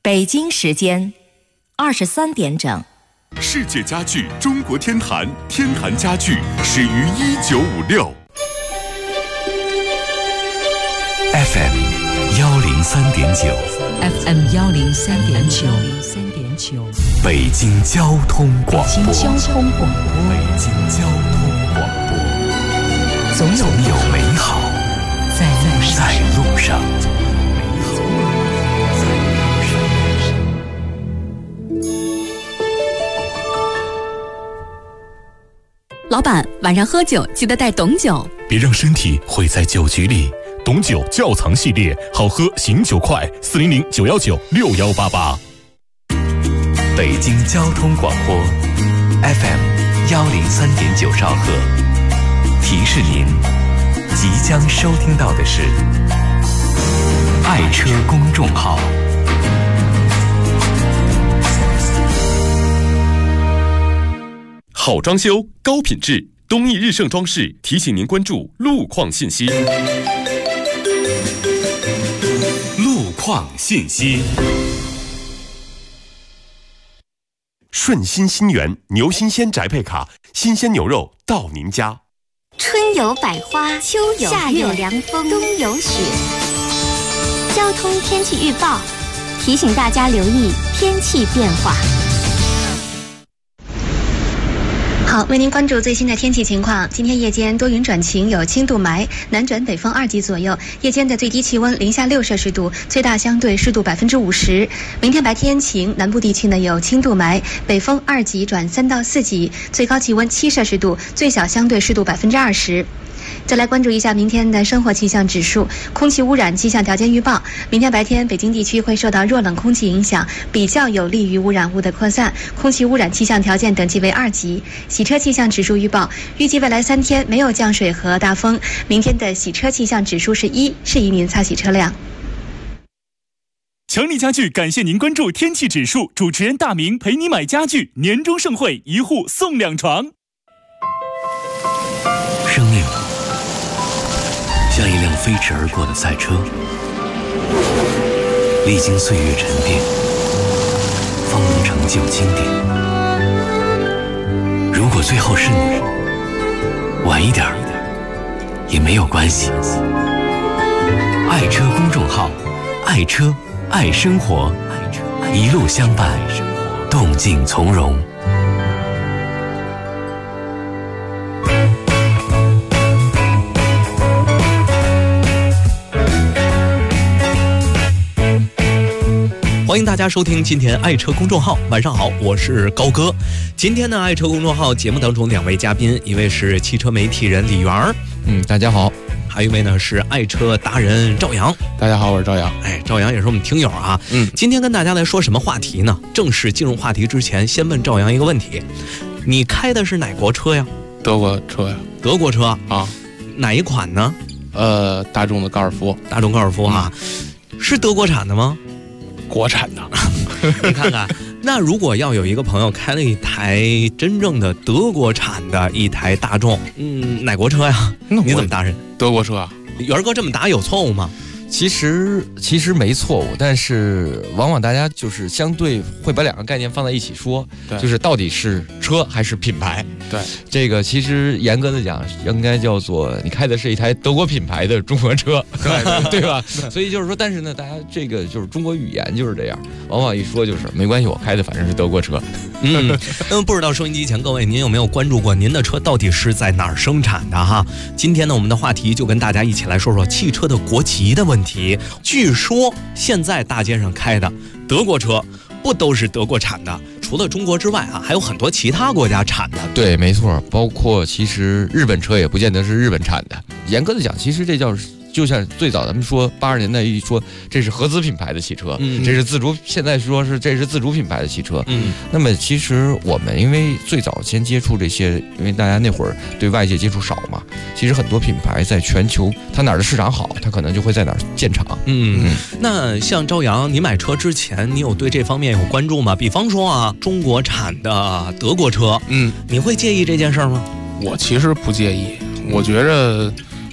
北京时间23点整。 世界家具中国天坛，天坛家具始于1956。 FM 103.9 FM 103.9 北京交通广播。 北京交通广播。 北京交通广播。总有美好在路上。 老板，晚上喝酒记得带董酒， 别让身体毁在酒局里。董酒窖藏系列，好喝醒酒快，400-919-6188。 北京交通广播 FM 103.9兆赫，提示您即将收听到的是爱车公众号。 好装修，高品质，东义日盛装饰提醒您关注路况信息。路况信息。顺心新源牛新鲜宅配卡，新鲜牛肉到您家。 春有百花，秋有夏有凉风，冬有雪。交通天气预报提醒大家留意天气变化。 好，为您关注最新的天气情况。今天夜间多云转晴，有轻度霾，南转北风2级左右。夜间的最低气温零下6摄氏度，最大相对湿度50%。明天白天晴，南部地区呢有轻度霾，北风2级转3到4级，最高气温7摄氏度，最小相对湿度20%。再来关注一下明天的生活气象指数。空气污染气象条件预报，明天白天北京地区会受到弱冷空气影响，比较有利于污染物的扩散，空气污染气象条件等级为2级。洗车气象指数预报，预计未来3天没有降水和大风，明天的洗车气象指数是1，适宜您擦洗车辆。 强力家具感谢您关注天气指数，主持人大明陪你买家具，年终盛会1户送2床。 生命像一辆飞驰而过的赛车，历经岁月沉淀，方能成就经典。如果最后是你，晚一点也没有关系。爱车公众号，爱车爱生活，一路相伴，动静从容。 欢迎大家收听今天爱车公众号，晚上好，我是高哥。今天呢，爱车公众号节目当中2位嘉宾，一位是汽车媒体人李源， 大家好； 还有一位呢是爱车达人赵阳， 大家好，我是赵阳。 赵阳也是我们听友啊。今天跟大家来说什么话题呢？正式进入话题之前，先问赵阳一个问题：你开的是哪国车呀？ 德国车呀。 德国车啊？ 哪一款呢？ 大众的高尔夫。 大众高尔夫啊，是德国产的吗？ 国产的。 你看看，那如果要有一个朋友开了一台真正的德国产的一台大众，哪国车呀？你怎么答人？ 德国车啊。 元哥这么答有错误吗？ 其实没错误，但是往往大家就是相对会把2个概念放在一起说，就是到底是车还是品牌。 对， 这个其实严格的讲，应该叫做你开的是一台德国品牌的中国车，对吧？所以就是说，但是呢，大家这个就是中国语言就是这样，往往一说就是没关系，我开的反正是德国车。 不知道收音机前各位，您有没有关注过您的车到底是在哪儿生产的哈？今天呢，我们的话题就跟大家一起来说说汽车的国籍的问题。据说现在大街上开的德国车不都是德国产的，除了中国之外啊，还有很多其他国家产的。 对，没错，包括其实日本车也不见得是日本产的。严格的讲，其实这就像最早咱们说80年代一说这是合资品牌的汽车，这是自主，现在说是这是自主品牌的汽车。那么其实我们因为最早先接触这些，因为大家那会儿对外界接触少嘛，其实很多品牌在全球它哪儿的市场好，它可能就会在哪儿建厂。 那像朝阳，你买车之前你有对这方面有关注吗？比方说啊，中国产的德国车，你会介意这件事吗？ 我其实不介意，我觉着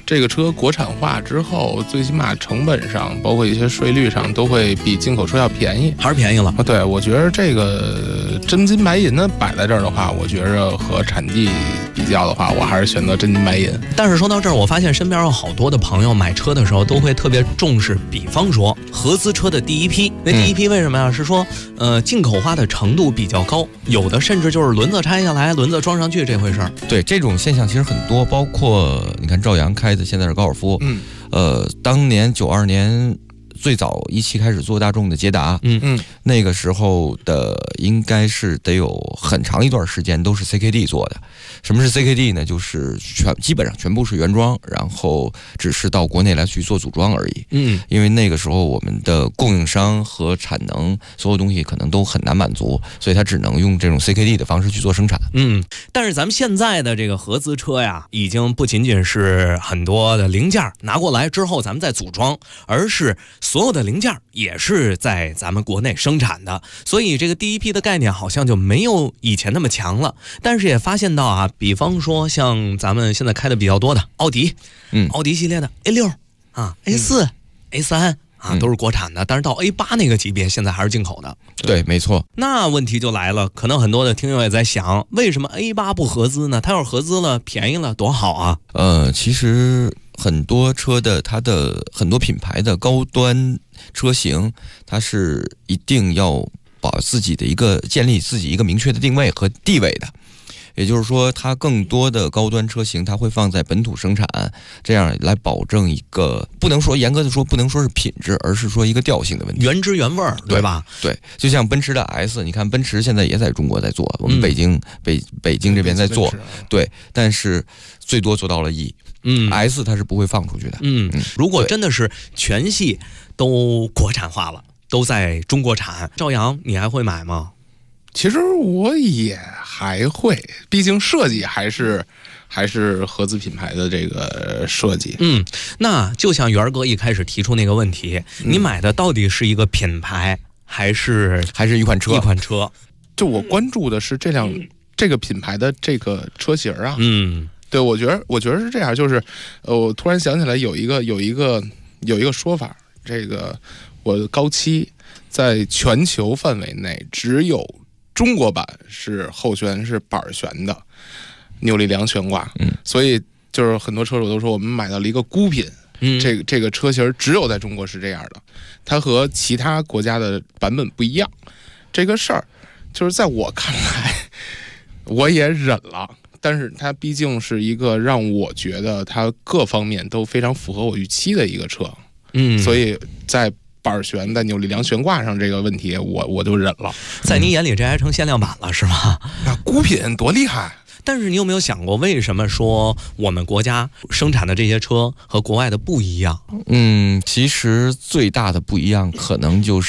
这个车国产化之后，最起码成本上，包括一些税率上，都会比进口车要便宜， 还是便宜了。 对，我觉得这个真金白银的摆在这儿的话，我觉着和产地比较的话，我还是选择真金白银。 但是说到这儿，我发现身边有好多的朋友买车的时候都会特别重视，比方说合资车的第一批。那第一批为什么呀？是说进口化的程度比较高，有的甚至就是轮子拆下来，轮子装上去这回事儿。 对，这种现象其实很多，包括你看赵阳开的现在是高尔夫，当年92年最早一期开始做大众的捷达，那个时候的应该是得有很长一段时间都是 CKD 做的。什么是 CKD 呢？就是基本上全部是原装，然后只是到国内来去做组装而已。因为那个时候我们的供应商和产能所有东西可能都很难满足，所以它只能用这种 CKD 的方式去做生产。 但是咱们现在的这个合资车呀，已经不仅仅是很多的零件拿过来之后咱们再组装，而是所有的零件也是在咱们国内生产的，所以这个第一批的概念好像就没有以前那么强了。但是也发现到啊，比方说像咱们现在开的比较多的奥迪，奥迪系列的 A6 啊、A4、A3 啊，都是国产的，但是到 A8 那个级别现在还是进口的。 对，没错。 那问题就来了，可能很多的听友也在想，为什么 A8 不合资呢？它要是合资了，便宜了多好啊！ 其实很多车的它的很多品牌的高端车型，它是一定要把自己的建立自己一个明确的定位和地位的。也就是说，它更多的高端车型，它会放在本土生产，这样来保证一个不能说严格的说不能说是品质，而是说一个调性的问题， 原汁原味儿，对吧？ 对，就像奔驰的 S， 你看奔驰现在也在中国在做，我们北京这边在做，对，但是最多做到了 E，S 它是不会放出去的。 如果真的是全系都国产化了，都在中国产，赵阳你还会买吗？ 其实我也还会，毕竟设计还是合资品牌的这个设计。 那就像元哥一开始提出那个问题，你买的到底是一个品牌还是一款车？ 一款车， 就我关注的是这个品牌的这个车型啊。对，我觉得是这样，就是我突然想起来有一个说法，这个我高七在全球范围内只有中国版是后悬是板悬的扭力梁悬挂，所以就是很多车主都说我们买到了一个孤品，这个车型只有在中国是这样的，它和其他国家的版本不一样。这个事儿就是在我看来，我也忍了，但是它毕竟是一个让我觉得它各方面都非常符合我预期的一个车，所以在板悬在扭力梁悬挂上这个问题我就忍了。 在你眼里这还成限量版了是吗？ 那孤品多厉害。 但是你有没有想过，为什么说我们国家生产的这些车和国外的不一样？ 其实最大的不一样可能就是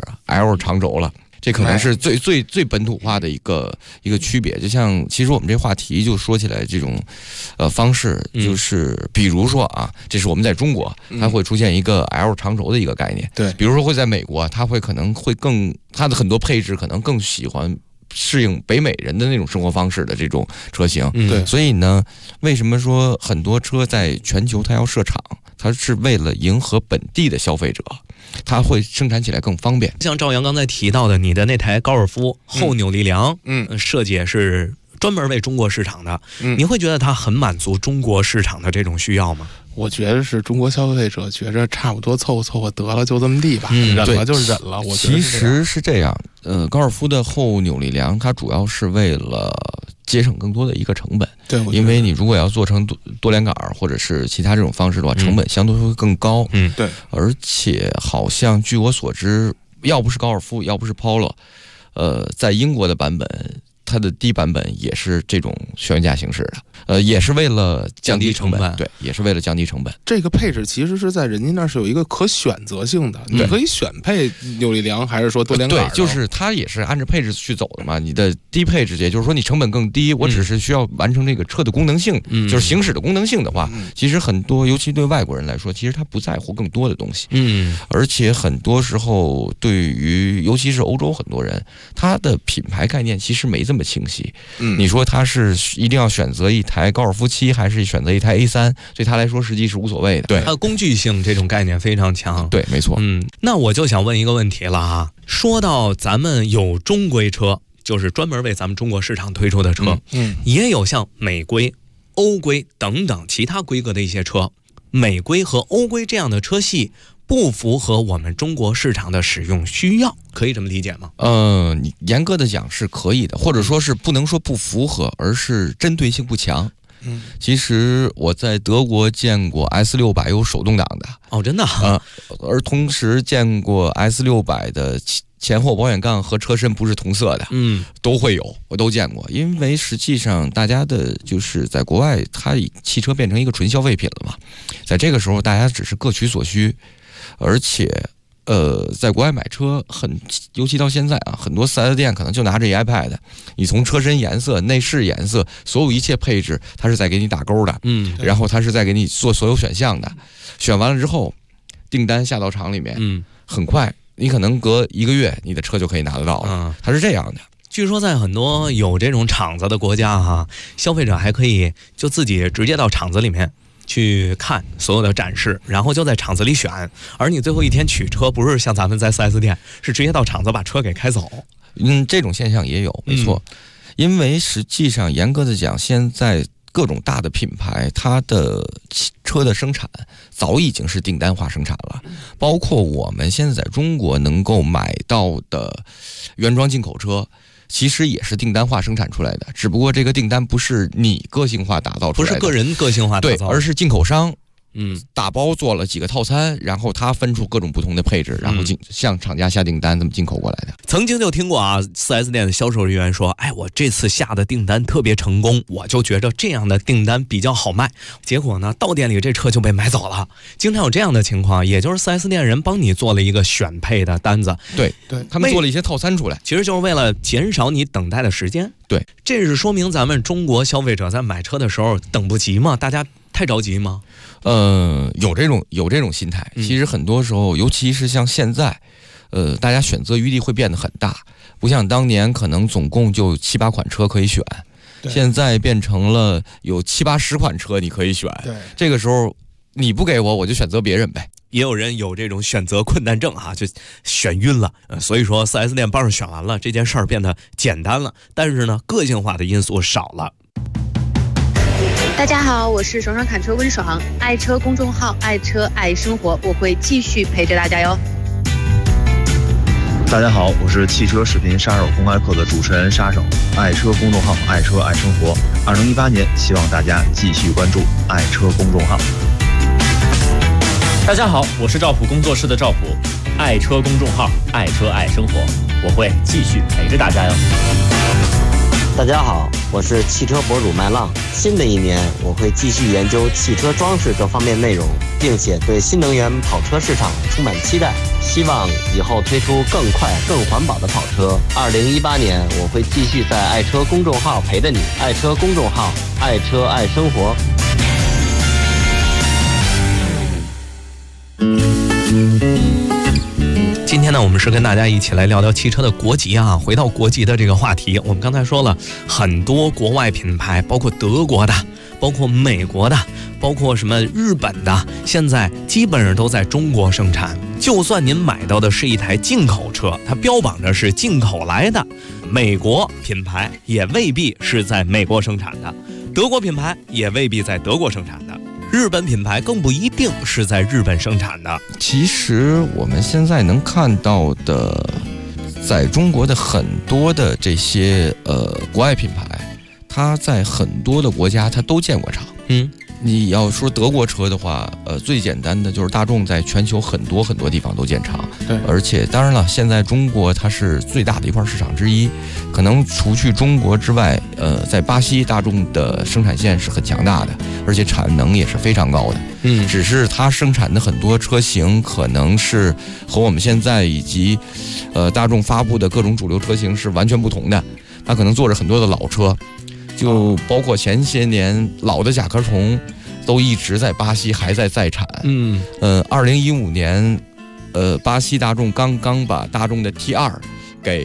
L 长轴了。这可能是最本土化的一个区别。就像其实我们这话题就说起来这种方式，就是比如说啊，这是我们在中国它会出现一个 L 长轴的一个概念。 对， 比如说会在美国，它可能会它的很多配置可能更喜欢适应北美人的那种生活方式的这种车型。 对， 所以呢，为什么说很多车在全球它要设厂，它是为了迎合本地的消费者，它会生产起来更方便。 像赵阳刚才提到的，你的那台高尔夫后扭力梁，设计也是专门为中国市场的，你会觉得它很满足中国市场的这种需要吗？ 我觉得是中国消费者觉着差不多凑合得了，就这么地吧，忍了就忍了。我觉得其实是这样，高尔夫的后扭力梁它主要是为了节省更多的一个成本。 对， 因为你如果要做成多连杆或者是其他这种方式的话，成本相对会更高。 对， 而且好像据我所知，要不是高尔夫，要不是 Polo，在英国的版本，它的低版本也是这种悬架形式的，也是为了降低成本。对，也是为了降低成本。 这个配置其实是在人家那是有一个可选择性的，你可以选配扭力梁，还是说多连杆？ 对，就是它也是按照配置去走的嘛。你的低配置，也就是说你成本更低，我只是需要完成这个车的功能性，就是行驶的功能性的话，其实很多，尤其对外国人来说，其实他不在乎更多的东西。而且很多时候对于尤其是欧洲很多人，他的品牌概念其实没这么么清晰。你说他是一定要选择一台高尔夫7，还是选择一台 A3，对他来说实际是无所谓的。对， 它工具性这种概念非常强。 对，没错。 那我就想问一个问题了哈，说到咱们有中规车，就是专门为咱们中国市场推出的车，也有像美规、欧规等等其他规格的一些车。美规和欧规这样的车系不符合我们中国市场的使用需要，可以这么理解吗？ 你严格的讲是可以的，或者说是不能说不符合，而是针对性不强。其实我在德国见过 S600 有手动挡的哦，真的而同时见过 S600 的前后保险杠和车身不是同色的，都会有，我都见过。因为实际上大家的就是在国外，它汽车变成一个纯消费品了嘛，在这个时候大家只是各取所需，而且在国外买车尤其到现在啊，很多 4S 店可能就拿着一 iPad， 你从车身颜色、内饰颜色，所有一切配置，它是在给你打勾的，然后它是在给你做所有选项的，选完了之后，订单下到厂里面，很快，你可能隔1个月，你的车就可以拿得到了，它是这样的。 据说在很多有这种厂子的国家哈，消费者还可以就自己直接到厂子里面去看所有的展示，然后就在厂子里选，而你最后一天取车不是像咱们在 4S 店，是直接到厂子把车给开走。 这种现象也有，没错。因为实际上严格的讲，现在各种大的品牌，它的车的生产早已经是订单化生产了，包括我们现在在中国能够买到的原装进口车，其实也是订单化生产出来的，只不过这个订单不是你个性化打造出来的， 不是个人个性化打造， 对，而是进口商打包做了几个套餐，然后他分出各种不同的配置，然后向厂家下订单，这么进口过来的。 曾经就听过啊 4S 店的销售人员说，我这次下的订单特别成功，我就觉着这样的订单比较好卖，结果呢到店里这车就被买走了。经常有这样的情况，也就是 4S 店人帮你做了一个选配的单子， 对，他们做了一些套餐出来， 其实就是为了减少你等待的时间。 对， 这是说明咱们中国消费者在买车的时候等不及吗？大家太着急吗？ 有这种心态。其实很多时候，尤其是像现在，大家选择余地会变得很大，不像当年可能总共就7、8款车可以选，现在变成了有7、80款车你可以选。 对， 这个时候你不给我就选择别人呗。 也有人有这种选择困难症就选晕了，所以说 4S 店帮着选完了，这件事儿变得简单了，但是呢，个性化的因素少了。 大家好，我是爽爽侃车温爽，爱车公众号爱车爱生活，我会继续陪着大家哟。 大家好，我是汽车视频杀手公开课的主持人杀手，爱车公众号爱车爱生活。2018年，希望大家继续关注爱车公众号。 大家好，我是赵普工作室的赵普，爱车公众号爱车爱生活，我会继续陪着大家哟。 大家好，我是汽车博主麦浪。新的一年，我会继续研究汽车装饰各方面内容，并且对新能源跑车市场充满期待，希望以后推出更快、更环保的跑车。2018年，我会继续在爱车公众号陪着你，爱车公众号，爱车爱生活。 今天呢，我们是跟大家一起来聊聊汽车的国籍啊。回到国籍的这个话题，我们刚才说了很多国外品牌，包括德国的，包括美国的，包括什么日本的，现在基本上都在中国生产。就算您买到的是一台进口车，它标榜着是进口来的，美国品牌也未必是在美国生产的，德国品牌也未必在德国生产的，日本品牌更不一定是在日本生产的。 其实我们现在能看到的，在中国的很多的这些国外品牌，它在很多的国家它都建过厂。你要说德国车的话，最简单的就是大众在全球很多地方都建厂。 对， 而且当然了，现在中国它是最大的一块市场之一，可能除去中国之外，在巴西大众的生产线是很强大的，而且产能也是非常高的。只是它生产的很多车型可能是和我们现在以及大众发布的各种主流车型是完全不同的。它可能做着很多的老车，就包括前些年老的甲壳虫都一直在巴西还在产。2015年巴西大众刚刚把大众的 T2给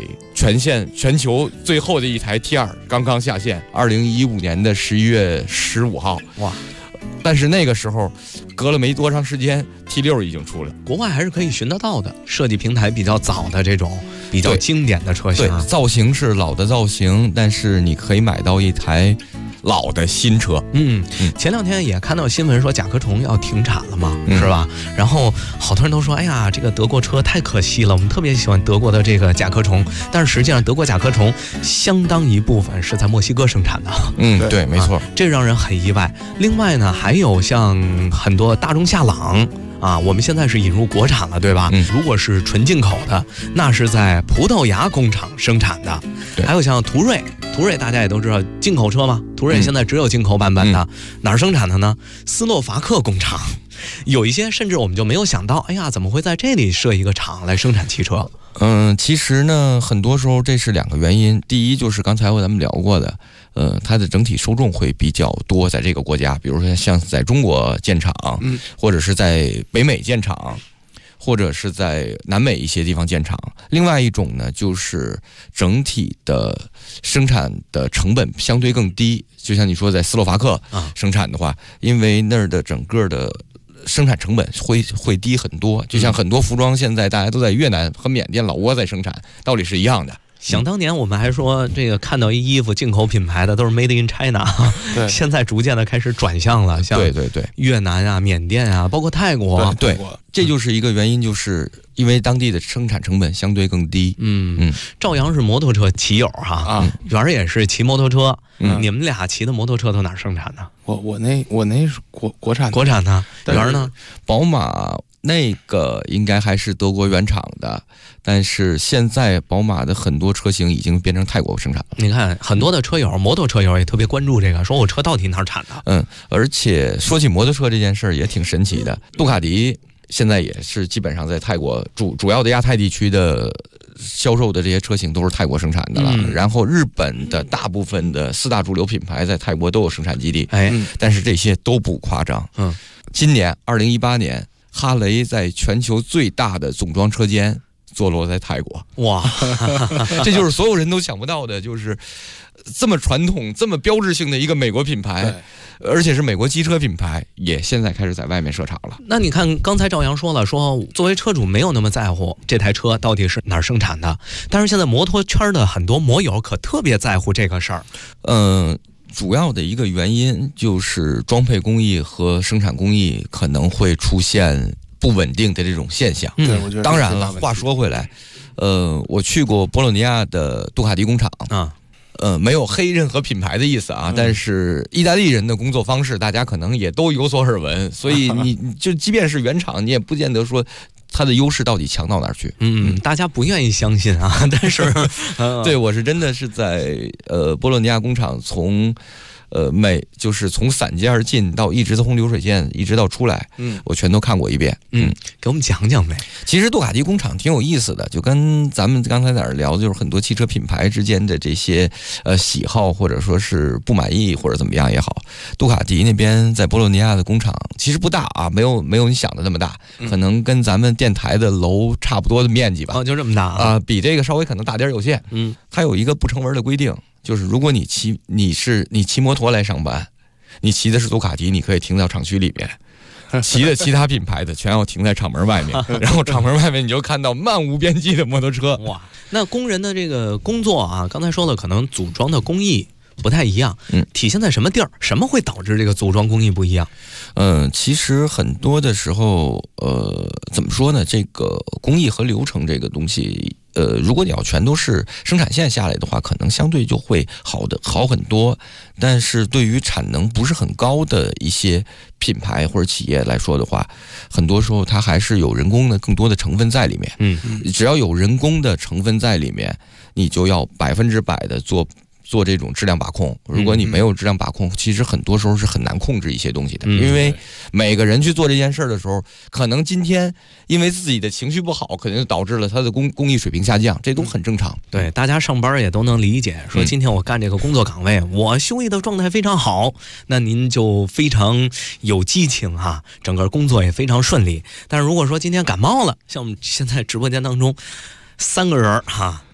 全球最后的一台 T2 刚刚下线，2015年的11月15号。哇！但是那个时候，隔了没多长时间 ，T6 已经出了。 国外还是可以寻得到的，设计平台比较早的这种比较经典的车型。 对，造型是老的造型，但是你可以买到一台老的新车。 前2天也看到新闻说甲壳虫要停产了嘛，是吧？然后好多人都说，哎呀，这个德国车太可惜了，我们特别喜欢德国的这个甲壳虫。但是实际上，德国甲壳虫相当一部分是在墨西哥生产的。 对，没错， 这让人很意外。另外呢，还有像很多大众夏朗。我们现在是引入国产了，对吧？如果是纯进口的，那是在葡萄牙工厂生产的。还有像途锐大家也都知道，进口车嘛，途锐现在只有进口版本的，哪儿生产的呢？斯洛伐克工厂。有一些甚至我们就没有想到，哎呀，怎么会在这里设一个厂来生产汽车？ 其实呢，很多时候这是2个原因。第一就是刚才咱们聊过的，它的整体受众会比较多，在这个国家，比如说像在中国建厂，或者是在北美建厂，或者是在南美一些地方建厂。另外一种呢，就是整体的生产的成本相对更低，就像你说在斯洛伐克生产的话，因为那儿的整个的生产成本会低很多，就像很多服装现在大家都在越南和缅甸、老挝在生产，道理是一样的。 想当年我们还说这个看到一衣服进口品牌的都是 Made in China， 现在逐渐的开始转向了，像对越南啊、缅甸啊，包括泰国， 对，这就是一个原因，就是因为当地的生产成本相对更低。 赵阳是摩托车骑友哈，元儿也是骑摩托车，你们俩骑的摩托车都哪儿生产的？ 我那是国产的，元儿呢？ 宝马。那个应该还是德国原厂的，但是现在宝马的很多车型已经变成泰国生产了。 你看，很多的车友、摩托车友也特别关注这个，说我车到底哪儿产的？ 而且说起摩托车这件事儿也挺神奇的，杜卡迪现在也是基本上在泰国主要的亚太地区的销售的这些车型都是泰国生产的了。然后日本的大部分的4大主流品牌在泰国都有生产基地，但是这些都不夸张。今年2018年。哈雷在全球最大的总装车间坐落在泰国， 哇， 这就是所有人都想不到的，就是这么传统、这么标志性的一个美国品牌，而且是美国机车品牌，也现在开始在外面设厂了。 那你看，刚才赵阳说了，说作为车主没有那么在乎这台车到底是哪儿生产的，但是现在摩托圈的很多摩友可特别在乎这个事儿。 主要的一个原因就是装配工艺和生产工艺可能会出现不稳定的这种现象。 我觉得当然了，话说回来，我去过博洛尼亚的杜卡迪工厂没有黑任何品牌的意思啊，但是意大利人的工作方式大家可能也都有所耳闻，所以你就即便是原厂，你也不见得说它的优势到底强到哪儿去。 大家不愿意相信啊，但是对，我是真的是在波洛尼亚工厂从就是从散件而进到一直从流水线一直到出来，我全都看过一遍。 给我们讲讲呗。 其实杜卡迪工厂挺有意思的，就跟咱们刚才在这聊的就是很多汽车品牌之间的这些喜好或者说是不满意或者怎么样也好，杜卡迪那边在波洛尼亚的工厂其实不大啊，没有你想的那么大，可能跟咱们电台的楼差不多的面积吧。 就这么大啊？ 比这个稍微可能大点有限。它有一个不成文的规定，就是如果你骑摩托来上班，你骑的是杜卡迪，你可以停到厂区里面；骑的其他品牌的全要停在厂门外面。然后厂门外面你就看到漫无边际的摩托车。 哇，那工人的这个工作啊，刚才说了，可能组装的工艺不太一样，体现在什么地儿？什么会导致这个组装工艺不一样？ 其实很多的时候，怎么说呢？这个工艺和流程这个东西，如果你要全都是生产线下来的话，可能相对就会好很多。但是对于产能不是很高的一些品牌或者企业来说的话，很多时候它还是有人工的更多的成分在里面。只要有人工的成分在里面，你就要100%的做这种质量把控。如果你没有质量把控，其实很多时候是很难控制一些东西的。因为每个人去做这件事的时候，可能今天因为自己的情绪不好，可能就导致了他的工艺水平下降，这都很正常。 对，大家上班也都能理解，说今天我干这个工作岗位，我休息的状态非常好，那您就非常有激情哈，整个工作也非常顺利。但是如果说今天感冒了，像我们现在直播间当中3个人哈，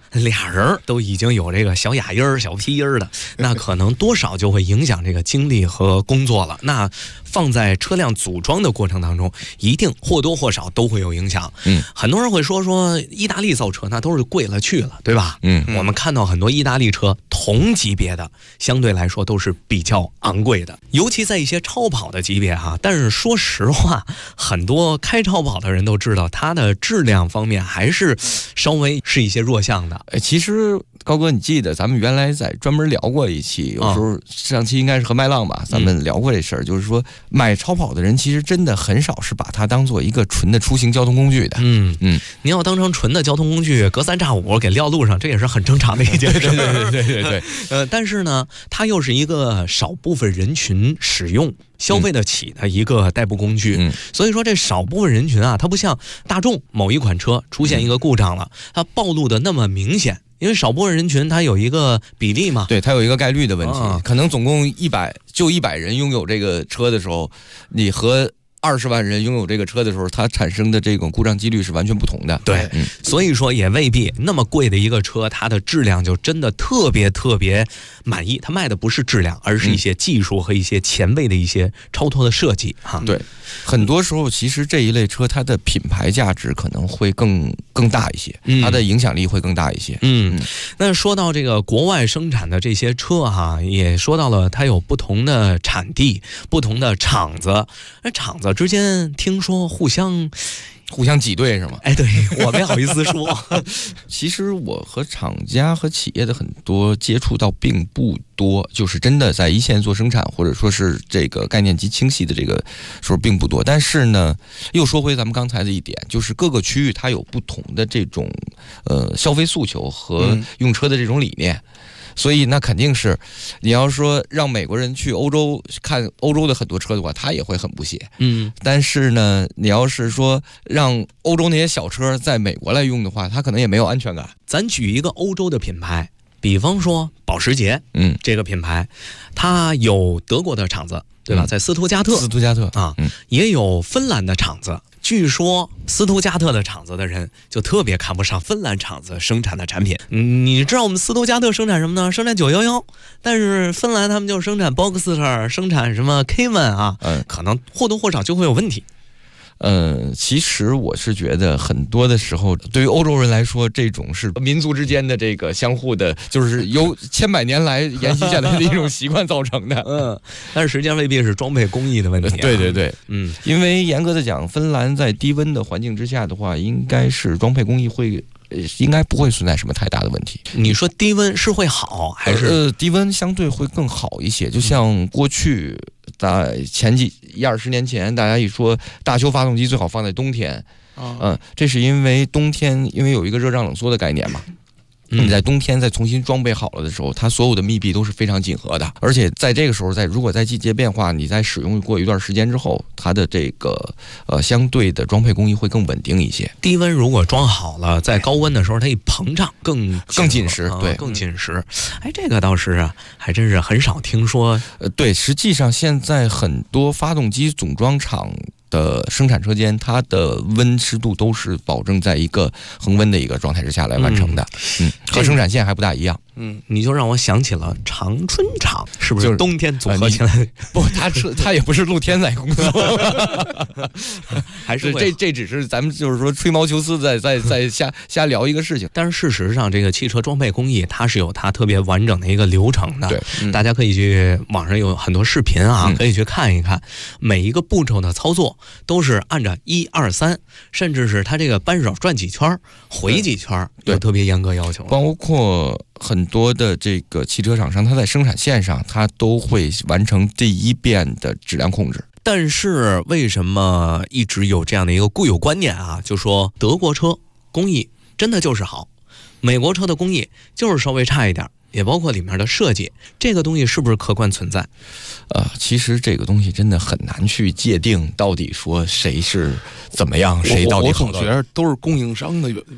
俩人都已经有这个小哑音儿、小屁音儿的，那可能多少就会影响这个精力和工作了。那放在车辆组装的过程当中，一定或多或少都会有影响。很多人会说意大利造车那都是贵了去了，对吧？我们看到很多意大利车同级别的，相对来说都是比较昂贵的，尤其在一些超跑的级别哈。但是说实话，很多开超跑的人都知道，它的质量方面还是稍微是一些弱项的。 其实高哥，你记得咱们原来在专门聊过一期，有时候上期应该是和麦浪吧，咱们聊过这事儿，就是说买超跑的人其实真的很少是把它当做一个纯的出行交通工具的。 你要当成纯的交通工具，隔三差五给撂路上，这也是很正常的一件事。 对。 但是呢，它又是一个少部分人群使用消费得起的一个代步工具，所以说这少部分人群啊，它不像大众某一款车出现一个故障了，它暴露的那么明显。因为少部分人群它有一个比例嘛， 对，它有一个概率的问题，可能总共100人拥有这个车的时候，你和20万人拥有这个车的时候，它产生的这种故障几率是完全不同的。 对，所以说也未必那么贵的一个车，它的质量就真的特别满意。它卖的不是质量，而是一些技术和一些前卫的一些超脱的设计哈。 对，很多时候其实这一类车它的品牌价值可能会更大一些，它的影响力会更大一些。 那说到这个国外生产的这些车哈，也说到了它有不同的产地、不同的厂子，那厂子之间听说互相挤兑是吗？ 对，我没好意思说。 其实我和厂家和企业的很多接触到并不多，就是真的在一线做生产或者说是这个概念极清晰的这个时候并不多。但是呢，又说回咱们刚才的一点，就是各个区域它有不同的这种消费诉求和用车的这种理念。所以那肯定是，你要说让美国人去欧洲看欧洲的很多车的话，他也会很不屑。但是呢，你要是说让欧洲那些小车在美国来用的话，他可能也没有安全感。 咱举一个欧洲的品牌，比方说保时捷，这个品牌，它有德国的厂子，对吧？在斯图加特啊，也有芬兰的厂子。据说斯图加特的厂子的人就特别看不上芬兰厂子生产的产品。你知道我们斯图加特生产什么呢？生产911，但是芬兰他们就生产 Boxster， 生产什么 Cayman 啊，可能或多或少就会有问题。 其实我是觉得很多的时候，对于欧洲人来说，这种是民族之间的这个相互的，就是由千百年来延续下来的一种习惯造成的。 但是实际上未必是装配工艺的问题。 对，因为严格的讲，芬兰在低温的环境之下的话，应该是装配工艺应该不会存在什么太大的问题。 你说低温是会好还是？ 低温相对会更好一些。就像过去前10-20年前，大家一说大修发动机最好放在冬天，这是因为冬天因为有一个热胀冷缩的概念嘛。你在冬天再重新装备好了的时候，它所有的密闭都是非常紧合的，而且在这个时候，如果在季节变化，你在使用过一段时间之后，它的这个相对的装配工艺会更稳定一些。 低温如果装好了，在高温的时候它一膨胀更紧实，对， 更紧实。这个倒是还真是很少听说。 对，实际上现在很多发动机总装厂的生产车间，它的温湿度都是保证在一个恒温的一个状态之下来完成的，和生产线还不大一样。 你就让我想起了长春厂，是不是冬天组合起来？ 不，它也不是露天在工作，还是这只是咱们就是说吹毛求疵，在瞎聊一个事情。 但是事实上，这个汽车装配工艺它是有它特别完整的一个流程的。 对， 大家可以去网上有很多视频啊，可以去看一看，每一个步骤的操作都是按照1、2、3，甚至是它这个扳手转几圈回几圈，有特别严格要求。 包括很多的这个汽车厂商，它在生产线上，它都会完成第一遍的质量控制。 但是为什么一直有这样的一个固有观念啊？就说德国车工艺真的就是好，美国车的工艺就是稍微差一点，也包括里面的设计，这个东西是不是客观存在？ 其实这个东西真的很难去界定，到底说谁是怎么样，谁到底好。 我总觉得都是供应商的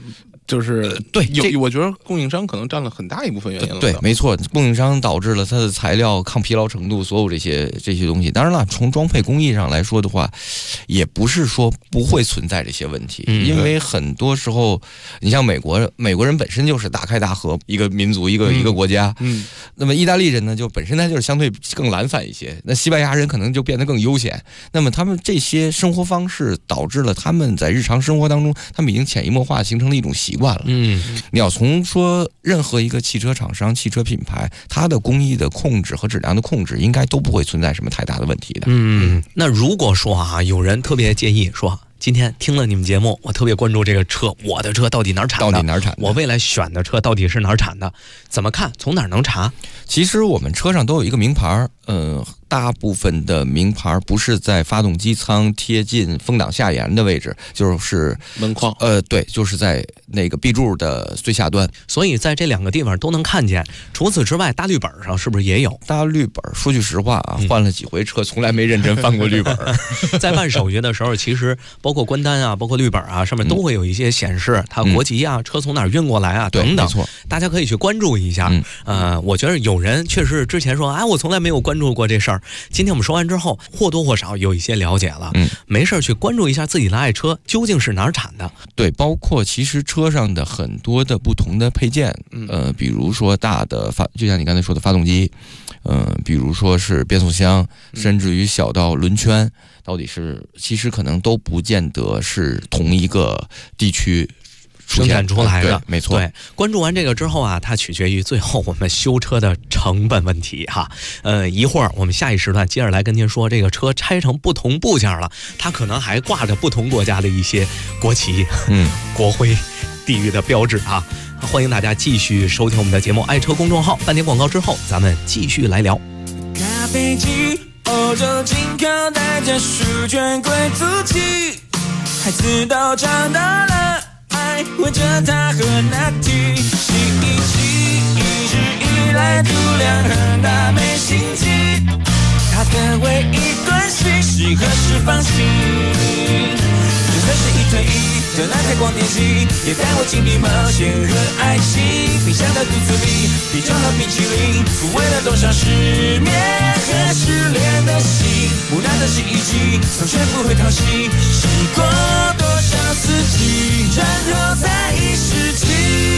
就是对， 我觉得供应商可能占了很大一部分原因了。 对，没错，供应商导致了它的材料抗疲劳程度，所有这些东西。当然了，从装配工艺上来说的话，也不是说不会存在这些问题，因为很多时候，你像美国人本身就是大开大合一个民族，一个国家。那么意大利人呢，就本身他就是相对更懒散一些。那西班牙人可能就变得更悠闲。那么他们这些生活方式导致了他们在日常生活当中，他们已经潜移默化形成了一种习惯了。你要从说任何一个汽车厂商、汽车品牌，它的工艺的控制和质量的控制，应该都不会存在什么太大的问题的。 那如果说啊，有人特别介意说，今天听了你们节目，我特别关注这个车，我的车到底哪儿产的？我未来选的车到底是哪儿产的？怎么看？从哪儿能查？ 其实我们车上都有一个名牌，大部分的名牌不是在发动机舱贴近风挡下沿的位置，就是门框。 对，就是在那个壁柱的最下端。 所以在这两个地方都能看见。除此之外，大绿本上是不是也有？ 大绿本，说句实话啊，换了几回车，从来没认真翻过绿本。 在办手续的时候，其实包括关单啊，包括绿本啊，上面都会有一些显示它国籍啊，车从哪儿运过来啊，等等。 没错， 大家可以去关注一下。我觉得有人确实之前说，哎，我从来没有关注过这事儿。今天我们说完之后，或多或少有一些了解了。没事去关注一下自己的爱车究竟是哪儿产的。 对，包括其实车上的很多的不同的配件，比如说大的就像你刚才说的发动机，比如说是变速箱，甚至于小到轮圈，到底是其实可能都不见得是同一个地区生产出来的。 没错。 对，关注完这个之后啊，它取决于最后我们修车的成本问题哈。一会儿我们下一时段接着来跟您说，这个车拆成不同部件了，它可能还挂着不同国家的一些国旗、国徽、地域的标志啊。欢迎大家继续收听我们的节目爱车公众号。半点广告之后，咱们继续来聊。 咖啡机，欧洲进口，带着书卷贵族气，孩子都长大了。闻着它和拿铁，洗衣机一直以来度量很大，没心机。它的唯一关系是何时放弃？就算是一推一的那台光电机，也带我经历冒险和爱情。冰箱的肚子里，啤酒和冰淇淋，抚慰了多少失眠和失恋的心。木讷的洗衣机，从学不会淘洗，洗过多少四季，然后再一世纪。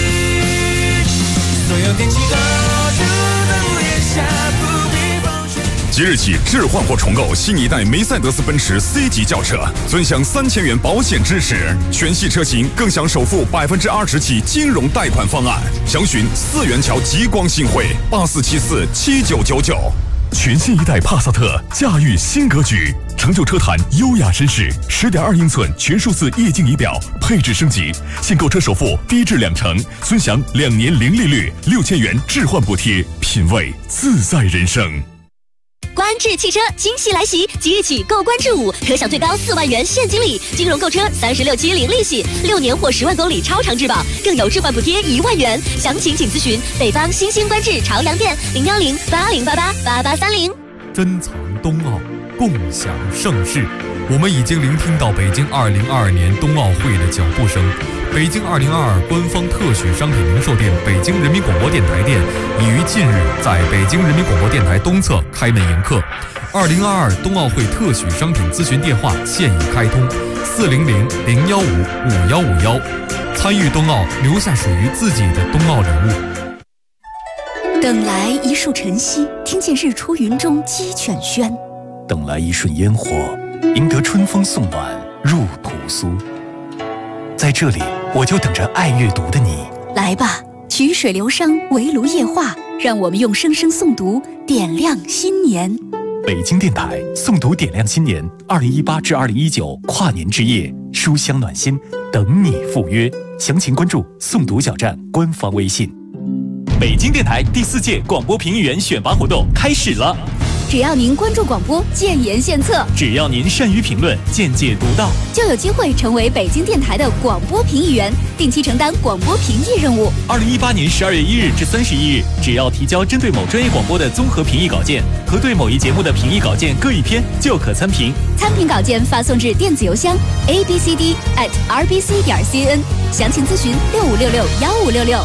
所有电器都住在屋檐下，不必风吹。 即日起置换或重购新一代梅赛德斯奔驰 C 级轿车，尊享3000元保险支持，全系车型更享首付20%起金融贷款方案。详询4元桥极光信汇84747999。全新一代帕萨特驾驭新格局，成就车坛优雅绅士，10.2英寸全数字液晶仪表，配置升级，现购车首付低至20%，尊享2年零利率，6000元置换补贴，品味自在人生。 观致汽车惊喜来袭，即日起购观致5可享最高4万元现金礼，金融购车36期零利息，6年或10万公里超长质保，更有置换补贴1万元。详情请咨询北方新兴观致朝阳店01080888830。 珍藏冬奥，共享盛世。我们已经聆听到北京2022年冬奥会的脚步声。北京2022官方特许商品零售店北京人民广播电台店已于近日在北京人民广播电台东侧开门迎客。2022冬奥会特许商品咨询电话现已开通，400-015-5151。参与冬奥，留下属于自己的冬奥礼物。 等来一束晨曦，听见日出云中鸡犬喧； 等来一瞬烟火，赢得春风送暖入屠苏。在这里，我就等着爱阅读的你。 来吧，曲水流觞，围炉夜话，让我们用声声诵读点亮新年。 北京电台诵读点亮新年，2018至2019跨年之夜，书香暖心，等你赴约。详情关注诵读小站官方微信。 北京电台第4届广播评议员选拔活动开始了。 只要您关注广播，建言献策， 只要您善于评论，见解独到， 就有机会成为北京电台的广播评议员，定期承担广播评议任务。 2018年12月1日至31日，只要提交针对某专业广播的综合评议稿件和对某一节目的评议稿件各一篇，就可参评。 参评稿件发送至电子邮箱 abcd@rbc.cn， 详情咨询65661566。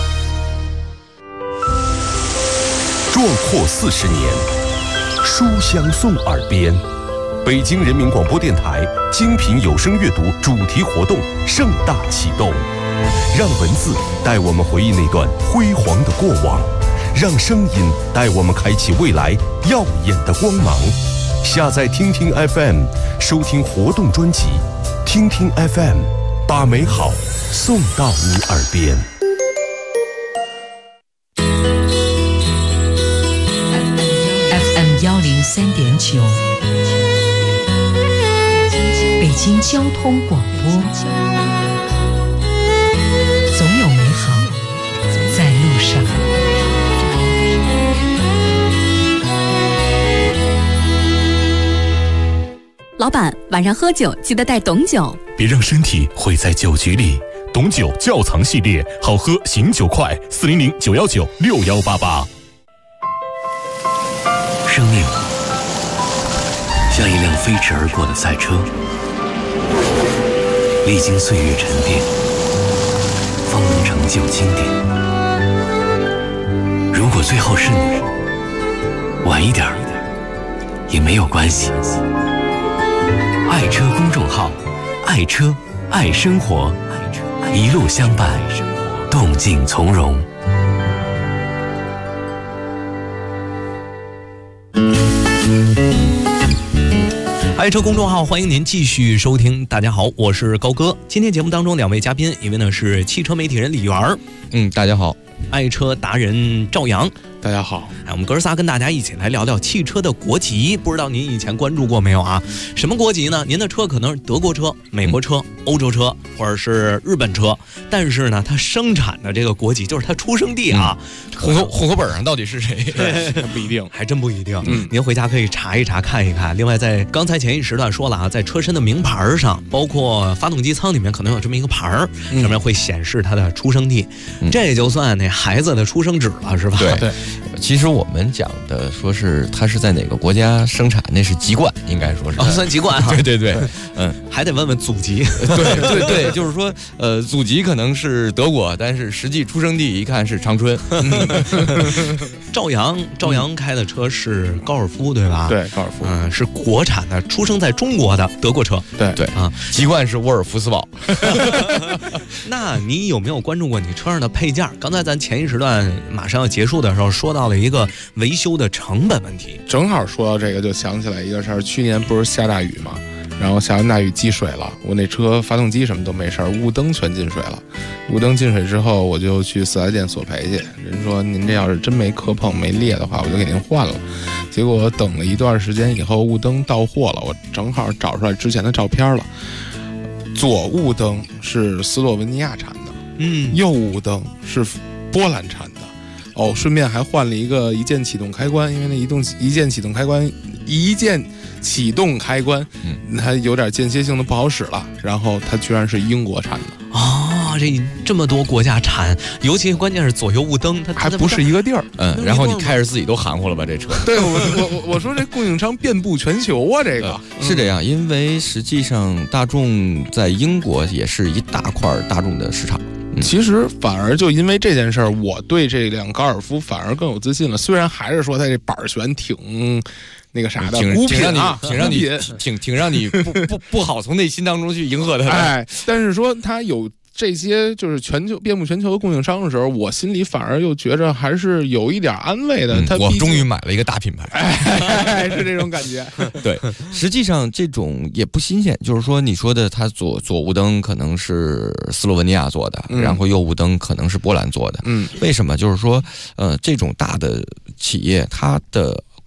壮阔40年，书香送耳边。北京人民广播电台精品有声阅读主题活动盛大启动，让文字带我们回忆那段辉煌的过往，让声音带我们开启未来耀眼的光芒。下载听听 FM， 收听活动专辑，听听 FM， 把美好送到你耳边。 103.9，北京交通广播，总有美好在路上。 老板，晚上喝酒记得带董酒， 别让身体毁在酒局里。董酒窖藏系列，好喝醒酒快，400-919-6188。 生命像一辆飞驰而过的赛车，历经岁月沉淀，方能成就经典。如果最后是你，晚一点也没有关系。爱车公众号，爱车爱生活，一路相伴，动静从容。 爱车公众号，欢迎您继续收听。大家好，我是高哥。今天节目当中两位嘉宾，一位呢是汽车媒体人李源， 大家好； 爱车达人赵阳， 大家好。 我们哥仨跟大家一起来聊聊汽车的国籍。不知道您以前关注过没有啊？什么国籍呢？您的车可能是德国车、美国车、欧洲车，或者是日本车，但是呢，它生产的这个国籍就是它出生地啊。 户口本上到底是谁？ 不一定， 还真不一定。您回家可以查一查，看一看。另外，在刚才前一时段说了啊，在车身的名牌上，包括发动机舱里面可能有这么一个牌儿，上面会显示它的出生地。这也就算那孩子的出生纸了，是吧？ 对。其实我们讲的说是它是在哪个国家生产，那是籍贯，应该说是算籍贯。 对， 还得问问祖籍。 对，就是说祖籍可能是德国，但是实际出生地一看是长春。 赵阳开的车是高尔夫，对吧？ 对，高尔夫， 是国产的，出生在中国的德国车。 对啊， 籍贯是沃尔夫斯堡。 那你有没有关注过你车上的配件？刚才咱前一时段马上要结束的时候说到了一个维修的成本问题， 正好说到这个就想起来一个事儿。去年不是下大雨吗？然后下完大雨积水了，我那车发动机什么都没事儿，雾灯全进水了。雾灯进水之后，我就去4S店索赔去。人说您这要是真没磕碰没裂的话，我就给您换了。结果等了一段时间以后，雾灯到货了，我正好找出来之前的照片了。左雾灯是斯洛文尼亚产的，右雾灯是波兰产的。顺便还换了一键启动开关，因为那一键启动开关，它有点间歇性的不好使了。然后它居然是英国产的。 这么多国家产，尤其关键是左右雾灯，它还不是一个地儿。 然后你开着自己都含糊了吧？这车。 对，我说这供应商遍布全球啊，这个是这样，因为实际上大众在英国也是一大块大众的市场。 其实反而就因为这件事儿，我对这辆高尔夫反而更有自信了。虽然还是说它这板悬挺那个啥的， 挺让你不好从内心当中去迎合它。 但是说它有这些就是遍布全球的供应商的时候，我心里反而又觉着还是有一点安慰的。 我终于买了一个大品牌， 是这种感觉。 对，实际上这种也不新鲜，就是说你说的，它左雾灯可能是斯洛文尼亚做的，然后右雾灯可能是波兰做的。为什么？就是说，这种大的企业它的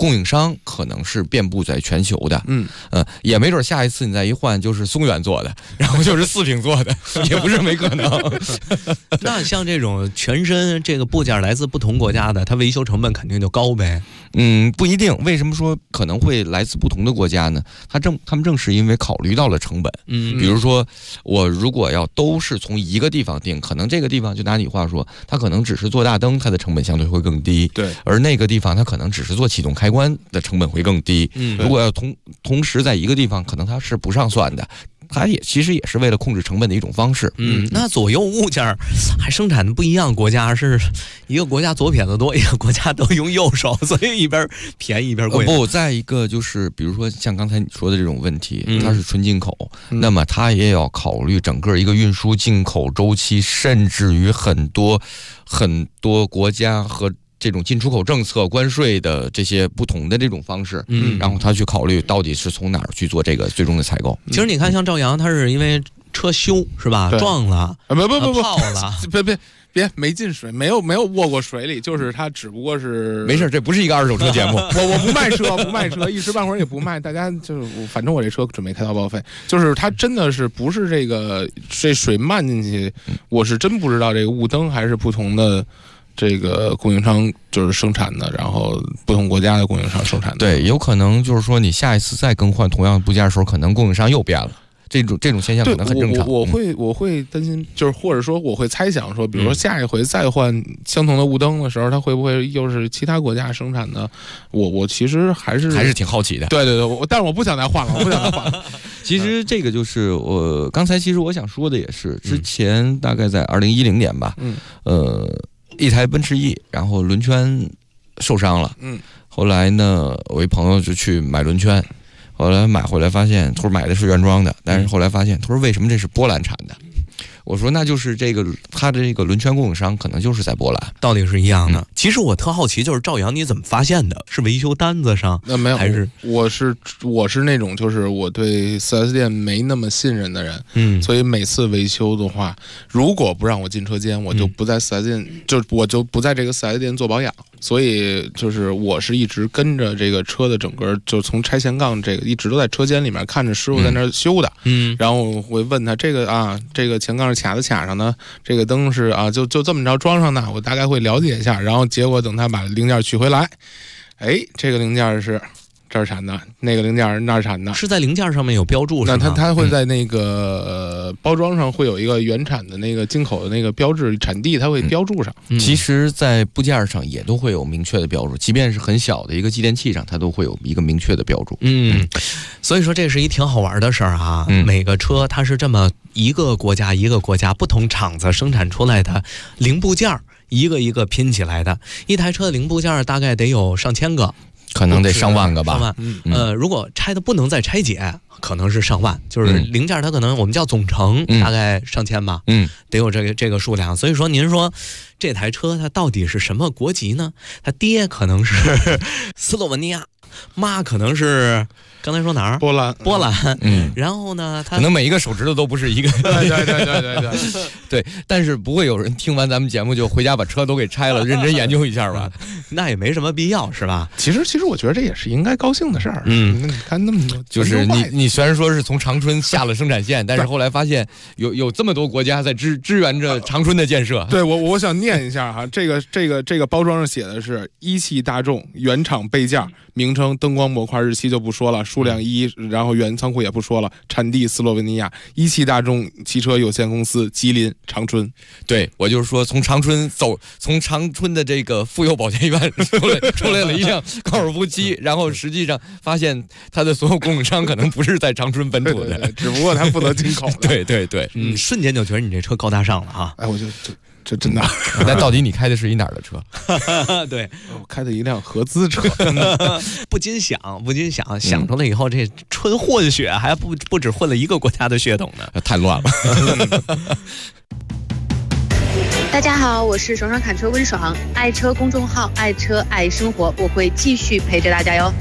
供应商可能是遍布在全球的，也没准下一次你再一换就是松原做的，然后就是四平做的，也不是没可能。 那像这种全身这个部件来自不同国家的，它维修成本肯定就高呗？ 不一定。为什么说可能会来自不同的国家呢？他们正是因为考虑到了成本。比如说我如果要都是从一个地方订，可能这个地方就拿你话说，它可能只是做大灯，它的成本相对会更低。 对， 而那个地方它可能只是做启动开关的成本会更低。如果要同时在一个地方，可能它是不上算的。它其实也是为了控制成本的一种方式。 那左右物件还生产的不一样，国家是一个国家左撇子多，一个国家都用右手，所以一边便宜一边贵。 不，再一个就是比如说像刚才你说的这种问题，它是纯进口，那么它也要考虑整个一个运输进口周期，甚至于很多国家和这种进出口政策、关税的这些不同的这种方式，然后他去考虑到底是从哪儿去做这个最终的采购。 其实你看，像赵阳，他是因为车修是吧？撞了， 不泡了， 别没进水，没有卧过水里，就是他只不过是没事，这不是一个二手车节目， 我不卖车，一时半会儿也不卖，大家就是反正我这车准备开掏报废，就是他真的是不是这水漫进去，我是真不知道这个雾灯还是不同的。这个供应商就是生产的，然后不同国家的供应商生产的。 对，有可能就是说你下一次再更换同样的部件的时候，可能供应商又变了。这种现象可能很正常。 我会担心，就是或者说我会猜想说，比如说下一回再换相同的雾灯的时候，它会不会又是其他国家生产的？我其实还是挺好奇的。 对，但是我不想再换了， 其实这个就是我刚才其实我想说的也是，之前大概在2010年吧，一台奔驰 E， 然后轮圈受伤了，后来呢，我一朋友就去买轮圈，后来买回来发现，他说买的是原装的，但是后来发现，他说为什么这是波兰产的？我说那就是他的这个轮圈供应商可能就是在波兰， 道理是一样的。其实我特好奇，就是赵阳你怎么发现的？是维修单子上？ 没有， 还是我是那种就是我对 4S 店没那么信任的人，所以每次维修的话，如果不让我进车间，我就不在 4S 店，我就不在这个 4S 店做保养。所以就是我是一直跟着这个车的整个，就从拆线杠这个一直都在车间里面看着师傅在那儿修的，然后我会问他这个前杠是卡上的，这个灯是就这么着装上的，我大概会了解一下，然后结果等他把零件取回来，这个零件是这儿产的，那个零件是那儿产的， 是在零件上面有标注是吗？ 那它会在那个包装上会有一个原产的那个进口的那个标志产地，它会标注上。 其实，在部件上也都会有明确的标注，即便是很小的一个继电器上，它都会有一个明确的标注。 所以说这是一挺好玩的事儿啊。每个车它是这么一个国家不同厂子生产出来的零部件，一个一个拼起来的，一台车的零部件大概得有上千个。 可能得上万个吧。 上万，如果拆的不能再拆解，可能是上万，就是零件它可能我们叫总成，大概上千吧，得有这个数量。所以说，您说这台车它到底是什么国籍呢？它爹可能是斯洛文尼亚，妈可能是刚才说哪儿？ 波兰。 然后呢， 可能每一个手指头都不是一个。 对。 对，但是不会有人听完咱们节目就回家把车都给拆了，认真研究一下吧？ 那也没什么必要，是吧？ 其实我觉得这也是应该高兴的事儿。你看那么多， 就是你虽然说是从长春下了生产线，但是后来发现有这么多国家在支援着长春的建设。 对，我想念一下哈，这个包装上写的是一汽大众原厂备件，名称、灯光模块、日期就不说了，数量1，然后原仓库也不说了，产地斯洛文尼亚，一汽大众汽车有限公司，吉林长春。 对，我就是说从长春的这个妇幼保健院出来了一辆高尔夫7，然后实际上发现它的所有供应商可能不是在长春本土的， 只不过它负责进口。 对， 瞬间就觉得你这车高大上了哈。 我就这真的。 那到底你开的是一哪儿的车？ 对， 我开的一辆合资车。 不禁想出来以后，这纯混血还不止混了一个国家的血统呢， 太乱了。 大家好，我是爽爽侃车温爽，爱车公众号，爱车爱生活，我会继续陪着大家哟。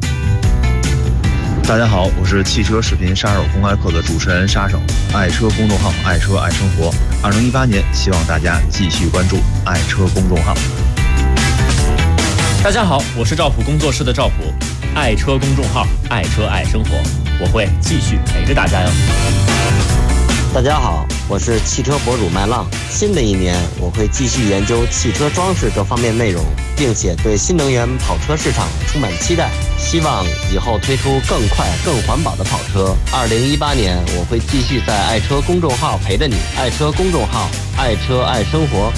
大家好，我是汽车视频杀手公开课的主持人杀手，爱车公众号，爱车爱生活。2018年，希望大家继续关注爱车公众号。 大家好，我是赵普工作室的赵普，爱车公众号，爱车爱生活，我会继续陪着大家哟。 大家好，我是汽车博主麦浪。新的一年，我会继续研究汽车装饰这方面内容，并且对新能源跑车市场充满期待。希望以后推出更快、更环保的跑车。2018年，我会继续在爱车公众号陪着你。爱车公众号，爱车爱生活。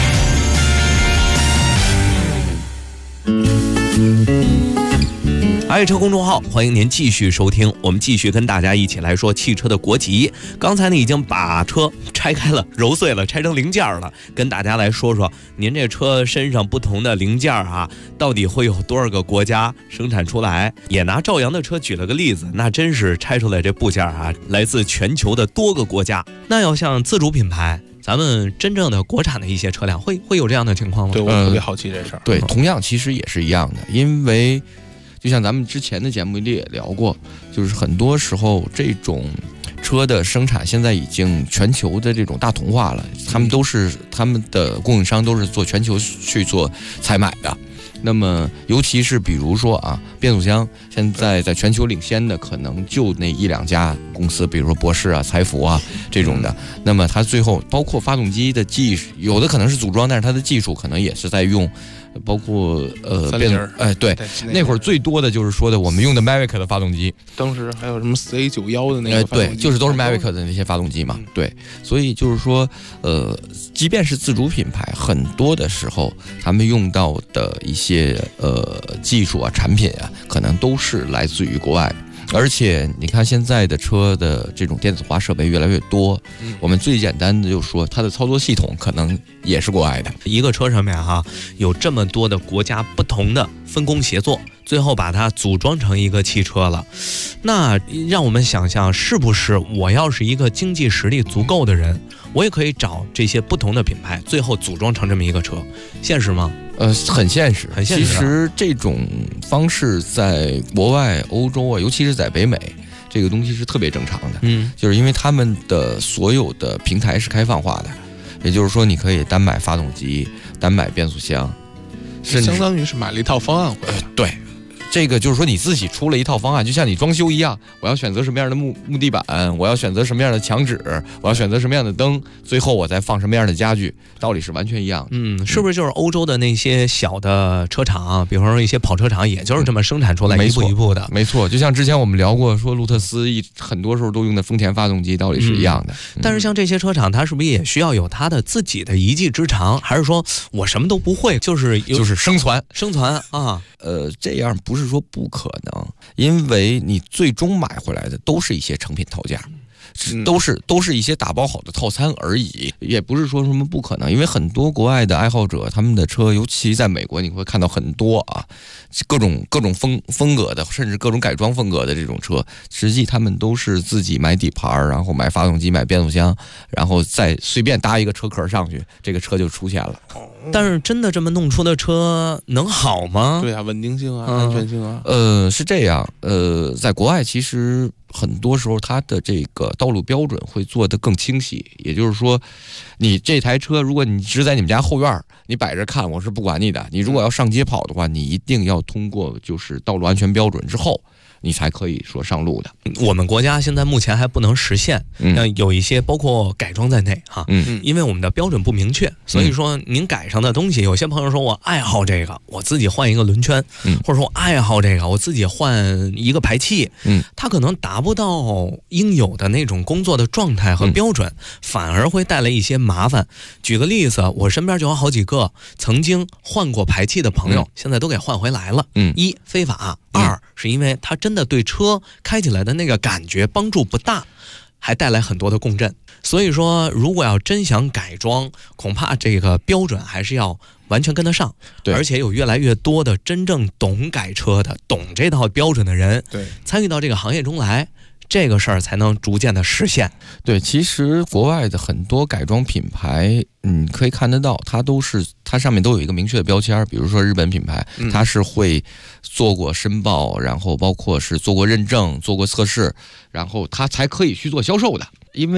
爱车公众号，欢迎您继续收听，我们继续跟大家一起来说汽车的国籍。刚才呢已经把车拆开了，揉碎了，拆成零件了，跟大家来说说您这车身上不同的零件啊，到底会有多少个国家生产出来？也拿赵阳的车举了个例子，那真是拆出来这部件啊，来自全球的多个国家。那要像自主品牌，咱们真正的国产的一些车辆会有这样的情况吗？ 对，我特别好奇这事儿。 对，同样其实也是一样的，因为就像咱们之前的节目里也聊过，就是很多时候这种车的生产现在已经全球的这种大同化了，他们的供应商都是做全球去做采买的。那么尤其是比如说啊，变速箱现在在全球领先的可能就那一两家公司，比如说博世啊、采孚啊这种的。那么它最后包括发动机的技术，有的可能是组装，但是它的技术可能也是在用。包括对，那会儿最多的就是说的我们用的 Mavic 的发动机， 当时还有什么4A91的那个发动机， 对，就是都是 Mavic 的那些发动机嘛，对，所以就是说即便是自主品牌，很多的时候他们用到的一些技术啊、产品啊，可能都是来自于国外。而且你看现在的车的这种电子化设备越来越多，我们最简单的就是说它的操作系统可能也是国外的。 一个车上面哈有这么多的国家不同的分工协作，最后把它组装成一个汽车了。那让我们想象，是不是我要是一个经济实力足够的人，我也可以找这些不同的品牌，最后组装成这么一个车，现实吗？ 很现实， 很现实。 其实这种方式在国外、欧洲啊，尤其是在北美，这个东西是特别正常的。就是因为他们的所有的平台是开放化的，也就是说，你可以单买发动机、单买变速箱，甚至相当于是买了一套方案回来。 对。这个就是说你自己出了一套方案，就像你装修一样，我要选择什么样的木地板，我要选择什么样的墙纸，我要选择什么样的灯，最后我再放什么样的家具，道理是完全一样的。 是不是就是欧洲的那些小的车厂，比方说一些跑车厂，也就是这么生产出来，一步一步的？ 没错，就像之前我们聊过，说路特斯很多时候都用的丰田发动机，道理是一样的。 但是像这些车厂，它是不是也需要有它的自己的一技之长？还是说我什么都不会，就是生存啊？ 这样不是说不可能，因为你最终买回来的都是一些成品套件，都是一些打包好的套餐而已，也不是说什么不可能。因为很多国外的爱好者，他们的车，尤其在美国，你会看到很多啊，各种风格的，甚至各种改装风格的这种车，实际他们都是自己买底盘，然后买发动机、买变速箱，然后再随便搭一个车壳上去，这个车就出现了。 但是真的这么弄出的车能好吗？ 对啊，稳定性啊，安全性啊。 是这样。在国外其实很多时候它的这个道路标准会做得更清晰，也就是说，你这台车如果你只在你们家后院，你摆着看，我是不管你的。你如果要上街跑的话，你一定要通过就是道路安全标准之后，你才可以说上路的。 我们国家现在目前还不能实现，有一些包括改装在内哈，因为我们的标准不明确，所以说您改上的东西，有些朋友说我爱好这个，我自己换一个轮圈，或者说我爱好这个，我自己换一个排气，它可能达不到应有的那种工作的状态和标准，反而会带来一些麻烦。举个例子，我身边就有好几个曾经换过排气的朋友，现在都给换回来了。一非法，二是因为他真的对车开起来的那个感觉帮助不大，还带来很多的共振。所以说如果要真想改装，恐怕这个标准还是要完全跟得上。对，而且有越来越多的真正懂改车的、懂这套标准的人，对，参与到这个行业中来，这个事儿才能逐渐的实现。 对，其实国外的很多改装品牌，可以看得到，它上面都有一个明确的标签，比如说日本品牌，它是会做过申报，然后包括是做过认证、做过测试，然后它才可以去做销售的。因为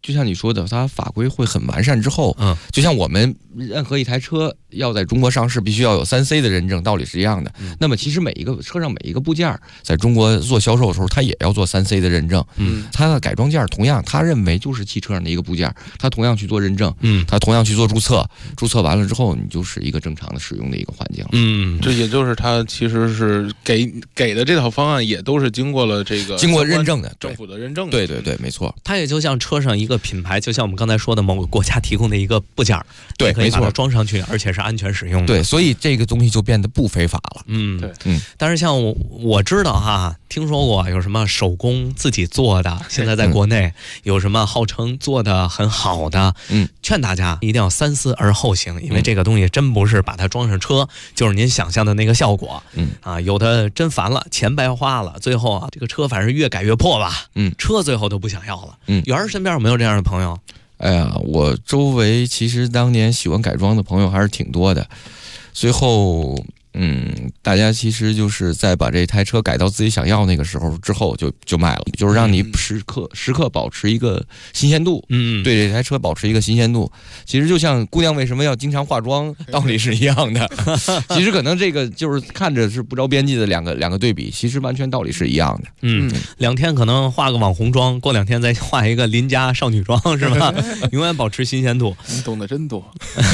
就像你说的，它法规会很完善之后，就像我们任何一台车要在中国上市，必须要有3C 的认证，道理是一样的。那么其实每一个车上每一个部件，在中国做销售的时候，它也要做3C 的认证。它的改装件同样，他认为就是汽车上的一个部件，他同样去做认证，他同样去做注册，注册完了之后，你就是一个正常的使用的一个环境。 这也就是他其实是给的这套方案也都是经过了经过认证的政府的认证的。 对对对，没错。 它也就像车上一个品牌，就像我们刚才说的某个国家提供的一个部件， 对， 可以把它装上去，而且是安全使用的。 对，所以这个东西就变得不非法了。 对， 但是像我知道哈，听说过有什么手工自己做的，现在在国内有什么号称做的很好的，劝大家一定要三思而后行，因为这个东西真不是把它装上车就是您想象的那个效果。有的真烦了，钱白花了，最后啊这个车反正越改越破吧，车最后都不想要了。元儿身边有没有这样的朋友？ 哎呀，我周围其实当年喜欢改装的朋友还是挺多的，最后大家其实就是在把这台车改到自己想要那个时候之后就卖了，就是让你时刻保持一个新鲜度，对这台车保持一个新鲜度。其实就像姑娘为什么要经常化妆，道理是一样的。其实可能这个就是看着是不着边际的两个对比，其实完全道理是一样的。 2天可能化个网红妆，过2天再化一个邻家少女妆，是吧？永远保持新鲜度。 你懂得真多。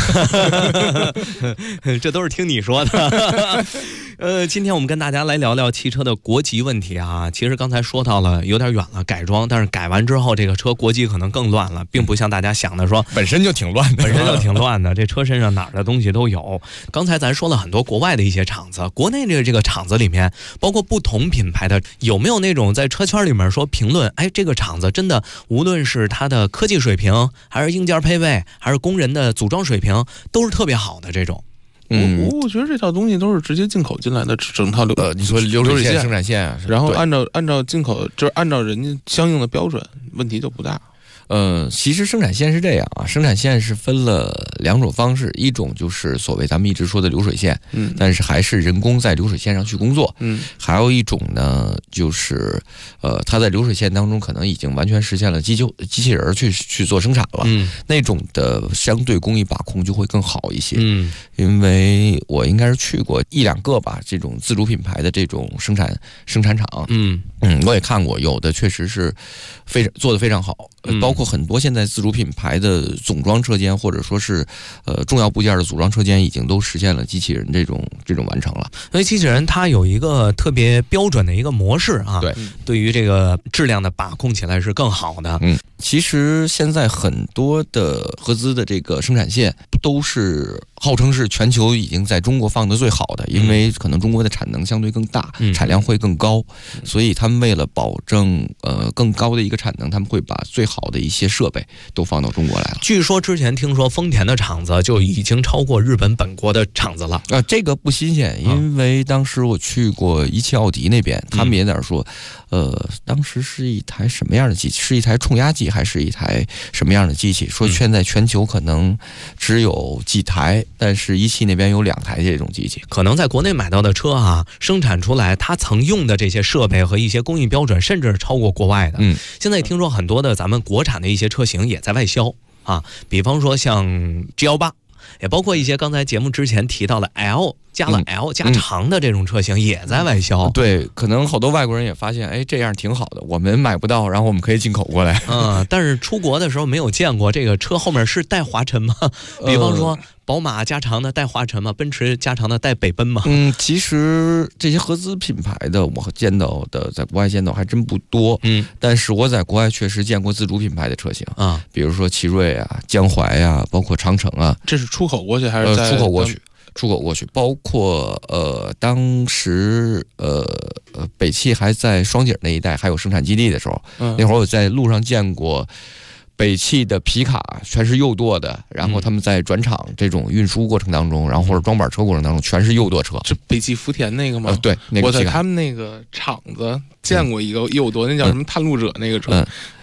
这都是听你说的。今天我们跟大家来聊聊汽车的国籍问题啊。其实刚才说到了有点远了，改装，但是改完之后这个车国籍可能更乱了，并不像大家想的说本身就挺乱的， 这车身上哪儿的东西都有。刚才咱说了很多国外的一些厂子，国内这个厂子里面包括不同品牌的，有没有那种在车圈里面说评论，哎，这个厂子真的无论是它的科技水平，还是硬件配备，还是工人的组装水平，都是特别好的这种。 我觉得这套东西都是直接进口进来的，整套你说流水线、生产线啊， 然后按照进口，就是按照人家相应的标准，问题就不大。 其实生产线是这样啊，生产线是分了2种方式，一种就是所谓咱们一直说的流水线，但是还是人工在流水线上去工作，还有一种呢，就是它在流水线当中可能已经完全实现了机器人去做生产了，那种的相对工艺把控就会更好一些，因为我应该是去过1-2个吧，这种自主品牌的这种生产厂，我也看过，有的确实是做得非常好，包括很多现在自主品牌的总装车间，或者说是重要部件的组装车间，已经都实现了机器人这种完成了。 所以机器人它有一个特别标准的一个模式啊，对于这个质量的把控起来是更好的。 其实现在很多的合资的这个生产线都是号称是全球已经在中国放的最好的，因为可能中国的产能相对更大，产量会更高，所以他们为了保证更高的一个产能，他们会把最好的一些设备都放到中国来了。 据说之前听说丰田的厂子就已经超过日本本国的厂子了。 这个不新鲜，因为当时我去过1汽奥迪那边，他们也在那说，当时是一台什么样的机器？是一台冲压机还是一台什么样的机器？说现在全球可能只有几台，但是1汽那边有2台这种机器。 可能在国内买到的车啊，生产出来它曾用的这些设备和一些工艺标准，甚至超过国外的。现在听说很多的咱们国产的一些车型也在外销啊，比方说像 G18，也包括一些刚才节目之前提到的 L 加了 L 加长的这种车型也在外销。 对，可能好多外国人也发现，哎，这样挺好的，我们买不到，然后我们可以进口过来。 但是出国的时候没有见过这个车后面是带华晨吗？比方说宝马加长的带华晨吗？奔驰加长的带北奔吗？ 其实这些合资品牌的我见到的，在国外见到还真不多。但是我在国外确实见过自主品牌的车型啊，比如说奇瑞啊、江淮啊，包括长城啊。 这是出口过去还是在出口过去，包括当时北汽还在双井那一带还有生产基地的时候，那会儿我在路上见过北汽的皮卡全是右舵的，然后他们在转场这种运输过程当中，然后或者装板车过程当中全是右舵车。 是北汽福田那个吗？ 对，那个我在他们那个厂子见过一个右舵，那叫什么探路者那个车，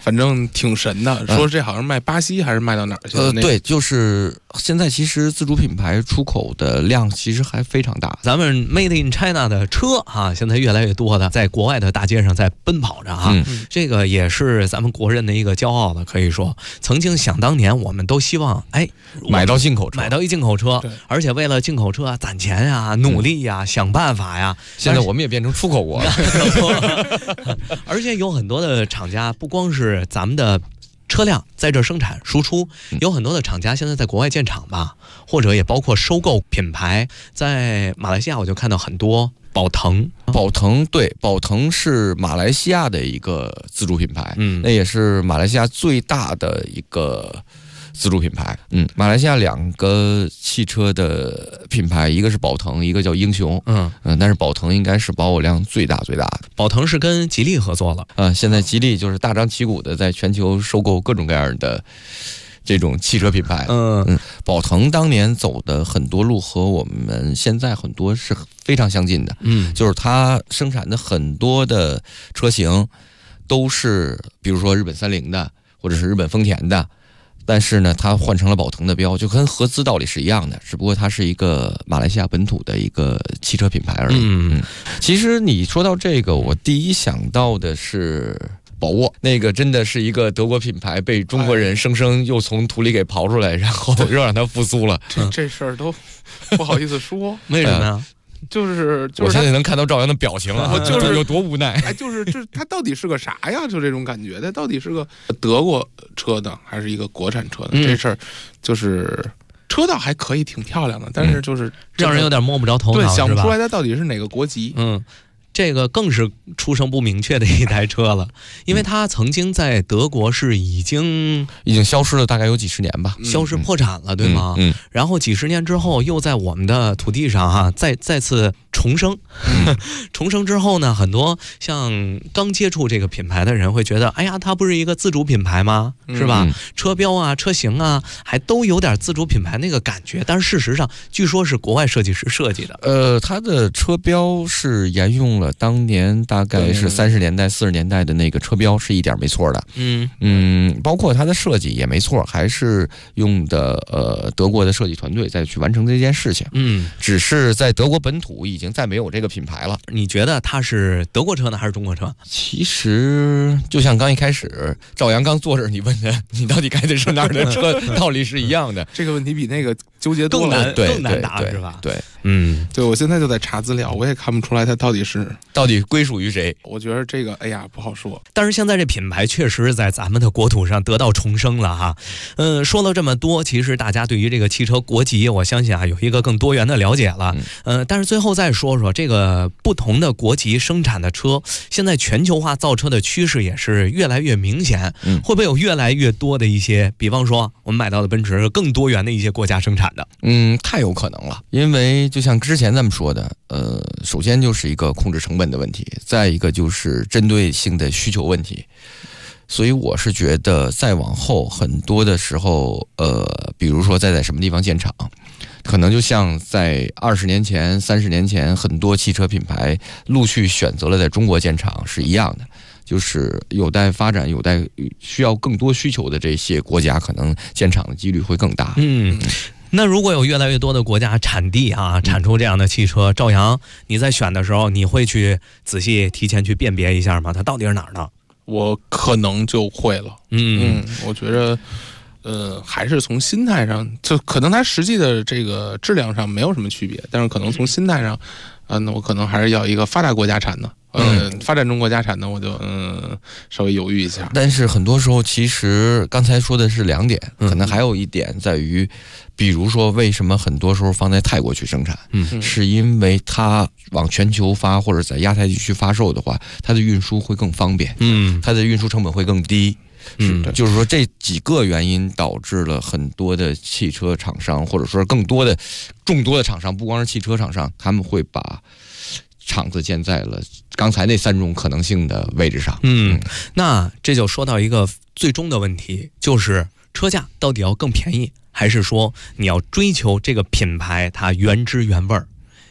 反正挺神的，说这好像卖巴西还是卖到哪儿去了？ 对，就是现在其实自主品牌出口的量其实还非常大。 咱们 Made in China 的车啊，现在越来越多的在国外的大街上在奔跑着啊，这个也是咱们国人的一个骄傲的，可以说，曾经想当年我们都希望买到进口车， 买到一进口车，而且为了进口车攒钱呀、努力呀、想办法呀。 现在我们也变成出口国了， 而且有很多的厂家，不光是咱们的车辆在这生产输出，有很多的厂家现在在国外建厂吧，或者也包括收购品牌。在马来西亚我就看到很多宝腾， 对，宝腾是马来西亚的一个自主品牌，那也是马来西亚最大的一个自主品牌。马来西亚2个汽车的品牌，一个是宝腾，一个叫英雄。但是宝腾应该是保有量最大的。 宝腾是跟吉利合作了。 现在吉利就是大张旗鼓的在全球收购各种各样的这种汽车品牌。宝腾当年走的很多路和我们现在很多是非常相近的。就是它生产的很多的车型都是比如说日本三菱的或者是日本丰田的，但是呢它换成了宝腾的标，就跟合资道理是一样的，只不过它是一个马来西亚本土的一个汽车品牌而已。其实你说到这个，我第一想到的是宝沃，那个真的是一个德国品牌被中国人生生又从土里给刨出来，然后又让它复苏了。 这事儿都不好意思说。 为什么呀？ 就是我现在能看到赵阳的表情了， 就是有多无奈。 就是它到底是个啥呀？就这种感觉，它到底是个德国车的还是一个国产车的？这事儿就是车倒还可以，挺漂亮的，但是就是让人有点摸不着头脑， 对，想不出来它到底是哪个国籍。 这个更是出生不明确的一台车了，因为它曾经在德国是已经消失了大概有几十年吧， 消失破产了，对吗？然后几十年之后又在我们的土地上再次重生。重生之后呢，很多像刚接触这个品牌的人会觉得，哎呀，它不是一个自主品牌吗？是吧？车标啊、车型啊，还都有点自主品牌那个感觉。但是事实上，据说是国外设计师设计的。 它的车标是沿用了当年大概是30年代、40年代的那个车标，是一点没错的。包括它的设计也没错，还是用的德国的设计团队再去完成这件事情。只是在德国本土已经再没有这个品牌了。 你觉得它是德国车呢，还是中国车？ 其实就像刚一开始赵阳刚坐这儿，你问的你到底开的是哪儿的车，道理是一样的。 这个问题比那个纠结多了， 更难答是吧？ 对， 对，我现在就在查资料，我也看不出来它到底归属于谁。 我觉得这个不好说。 但是现在这品牌确实在咱们的国土上得到重生了哈。说了这么多，其实大家对于这个汽车国籍，我相信有一个更多元的了解了。但是最后再说说这个不同的国籍生产的车，现在全球化造车的趋势也是越来越明显。会不会有越来越多的一些，比方说我们买到的奔驰更多元的一些国家生产的？ 太有可能了。因为就像之前咱们说的，首先就是一个控制成本的问题，再一个就是针对性的需求问题。所以我是觉得再往后很多的时候，比如说在什么地方建厂，可能就像在20年前、30年前，很多汽车品牌陆续选择了在中国建厂是一样的。就是有待发展、有待需要更多需求的这些国家，可能建厂的几率会更大。 那如果有越来越多的国家产地产出这样的汽车，赵阳，你在选的时候，你会去仔细提前去辨别一下吗？它到底是哪儿的？ 我可能就会了。我觉得还是从心态上，就可能它实际的这个质量上没有什么区别，但是可能从心态上，那我可能还是要一个发达国家产的。发展中国家产的我就稍微犹豫一下。 但是很多时候其实刚才说的是2点，可能还有一点在于，比如说为什么很多时候放在泰国去生产，是因为它往全球发或者在亚太地区发售的话，它的运输会更方便，它的运输成本会更低。就是说这几个原因导致了很多的汽车厂商，或者说众多的厂商，不光是汽车厂商，他们会把厂子建在了刚才那3种可能性的位置上。 那这就说到一个最终的问题，就是车价到底要更便宜，还是说你要追求这个品牌它原汁原味儿？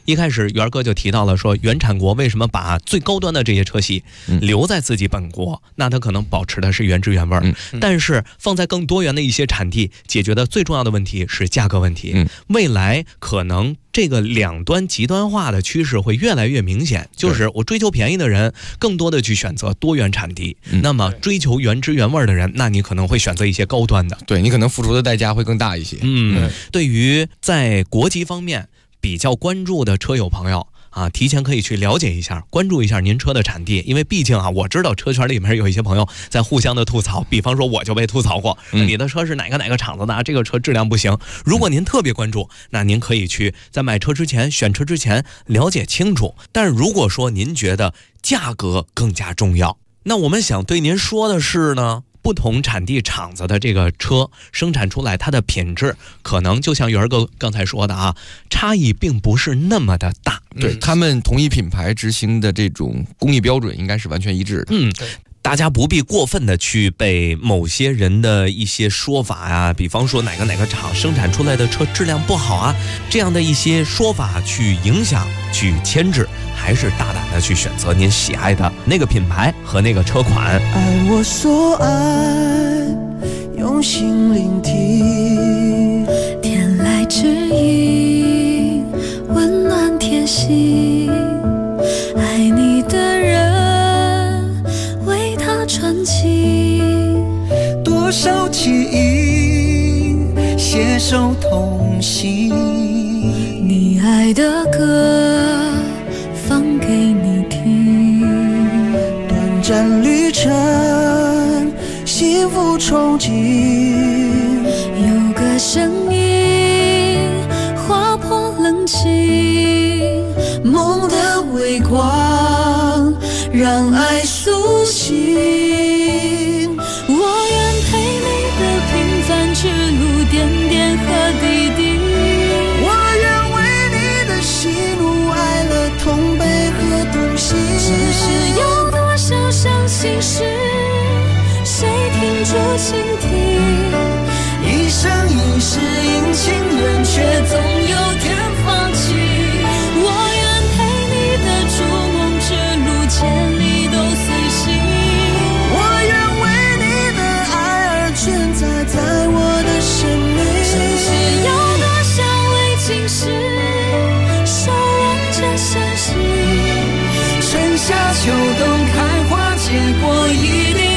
一开始元哥就提到了说，原产国为什么把最高端的这些车系留在自己本国，那它可能保持的是原汁原味儿，但是放在更多元的一些产地，解决的最重要的问题是价格问题。未来可能这个两端极端化的趋势会越来越明显，就是我追求便宜的人更多的去选择多元产地，那么追求原汁原味的人，那你可能会选择一些高端的， 对，你可能付出的代价会更大一些。 对于在国籍方面比较关注的车友朋友啊，提前可以去了解一下，关注一下您车的产地，因为毕竟啊，我知道车圈里面有一些朋友在互相的吐槽，比方说我就被吐槽过，你的车是哪个厂子的，这个车质量不行。如果您特别关注，那您可以去在买车之前、选车之前了解清楚。但是如果说您觉得价格更加重要，那我们想对您说的是呢，不同产地厂子的这个车生产出来，它的品质可能就像元哥刚才说的啊，差异并不是那么的大。 对，他们同一品牌执行的这种工艺标准应该是完全一致的。 大家不必过分的去被某些人的一些说法啊，比方说哪个厂生产出来的车质量不好啊，这样的一些说法去影响、去牵制，还是大胆的去选择您喜爱的那个品牌和那个车款。 爱我所爱，用心聆听，天籁之音，温暖贴心，爱你的人为他传情，多少记忆携手同行，你爱的歌放给你听，短暂旅程幸福憧憬，有个声音划破冷清，梦的微光让爱苏醒，我愿陪你的平凡之路，点点和滴滴，我愿为你的喜怒哀乐同悲和同行，只是有多少伤心事谁停住倾听，一生一世阴晴圆缺，总有天放弃，我愿陪你的逐梦之路，千里都随行，我愿为你的爱而存在我的生命，只是有多少未尽事守望着相信，春夏秋冬开花结果一定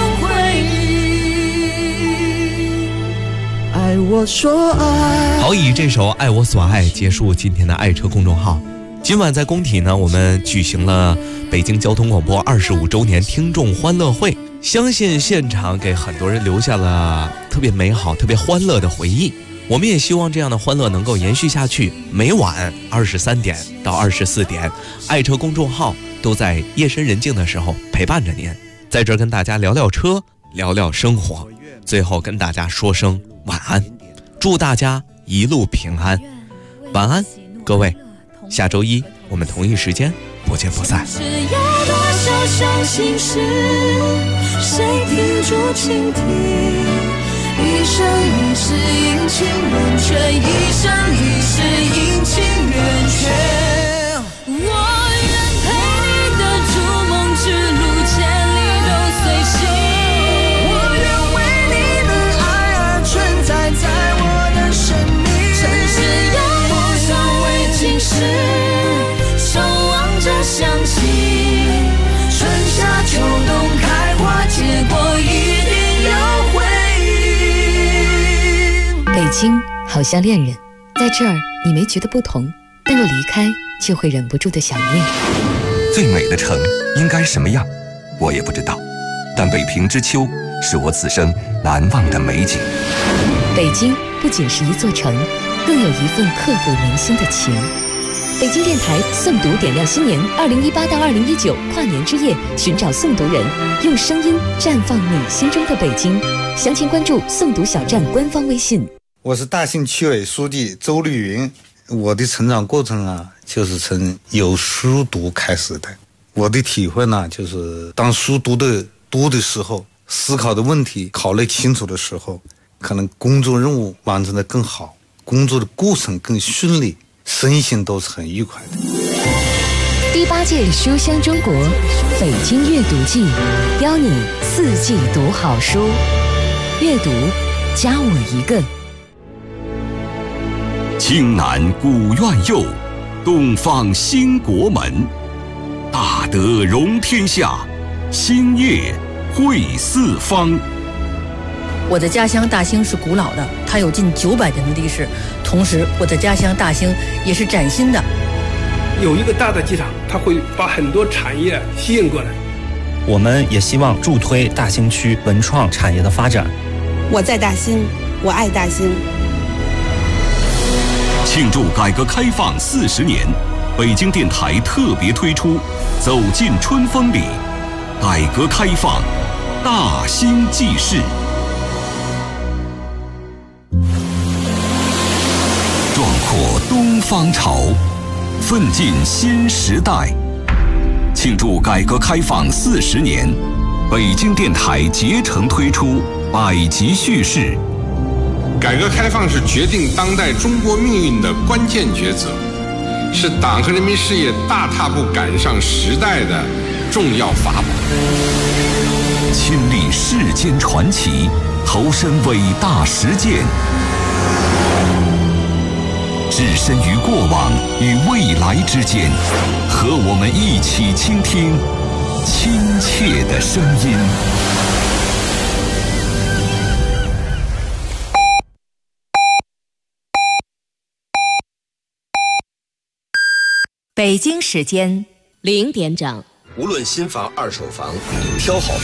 爱我所爱。 好，以这首《爱我所爱》结束今天的爱车公众号。今晚在工体呢，我们举行了北京交通广播25周年听众欢乐会，相信现场给很多人留下了特别美好、特别欢乐的回忆。我们也希望这样的欢乐能够延续下去，每晚23点到24点，爱车公众号都在夜深人静的时候陪伴着您，在这儿跟大家聊聊车，聊聊生活，最后跟大家说声晚安，祝大家一路平安，晚安，各位，下周一我们同一时间不见不散。 只有多少伤心事谁停住倾听，一生一世阴晴圆缺，一生一世阴晴圆缺，我愿陪你的逐梦之路，千里都随行，我愿为你的爱而存在我的生命，尘世有多少未尽事守望着相信，春夏秋冬开花结果一定有回应。 北京好像恋人，在这儿你没觉得不同，但若离开就会忍不住的想念。 最美的城应该什么样我也不知道，但北平之秋是我此生难忘的美景。 北京不仅是一座城，更有一份刻骨铭心的情。北京电台诵读点亮新年2018到2019跨年之夜，寻找诵读人，用声音绽放你心中的北京。详情关注诵读小站官方微信。 我是大兴区委书记周绿云。我的成长过程啊，就是从有书读开始的。我的体会呢，就是当书读的时候，思考的问题考虑清楚的时候，可能工作任务完成的更好，工作的过程更顺利， 身心都是很愉快的。 第8届书香中国北京阅读季，邀你4季读好书，阅读加我一个。 青南古院右，东方兴国门。大德容天下，兴业汇四方。 我的家乡大兴是古老的，它有近900年的历史。同时，我的家乡大兴也是崭新的。 有一个大的机场，它会把很多产业吸引过来。 我们也希望助推大兴区文创产业的发展。 我在大兴，我爱大兴。 庆祝改革开放40年，北京电台特别推出《走进春风里》，改革开放大兴纪事。壮阔东方潮，奋进新时代。庆祝改革开放40年，北京电台竭诚推出100集叙事。 改革开放是决定当代中国命运的关键抉择，是党和人民事业大踏步赶上时代的重要法宝。 亲历世间传奇，投身伟大实践，置身于过往与未来之间，和我们一起倾听亲切的声音。 北京时间0点整。 无论新房、二手房，挑好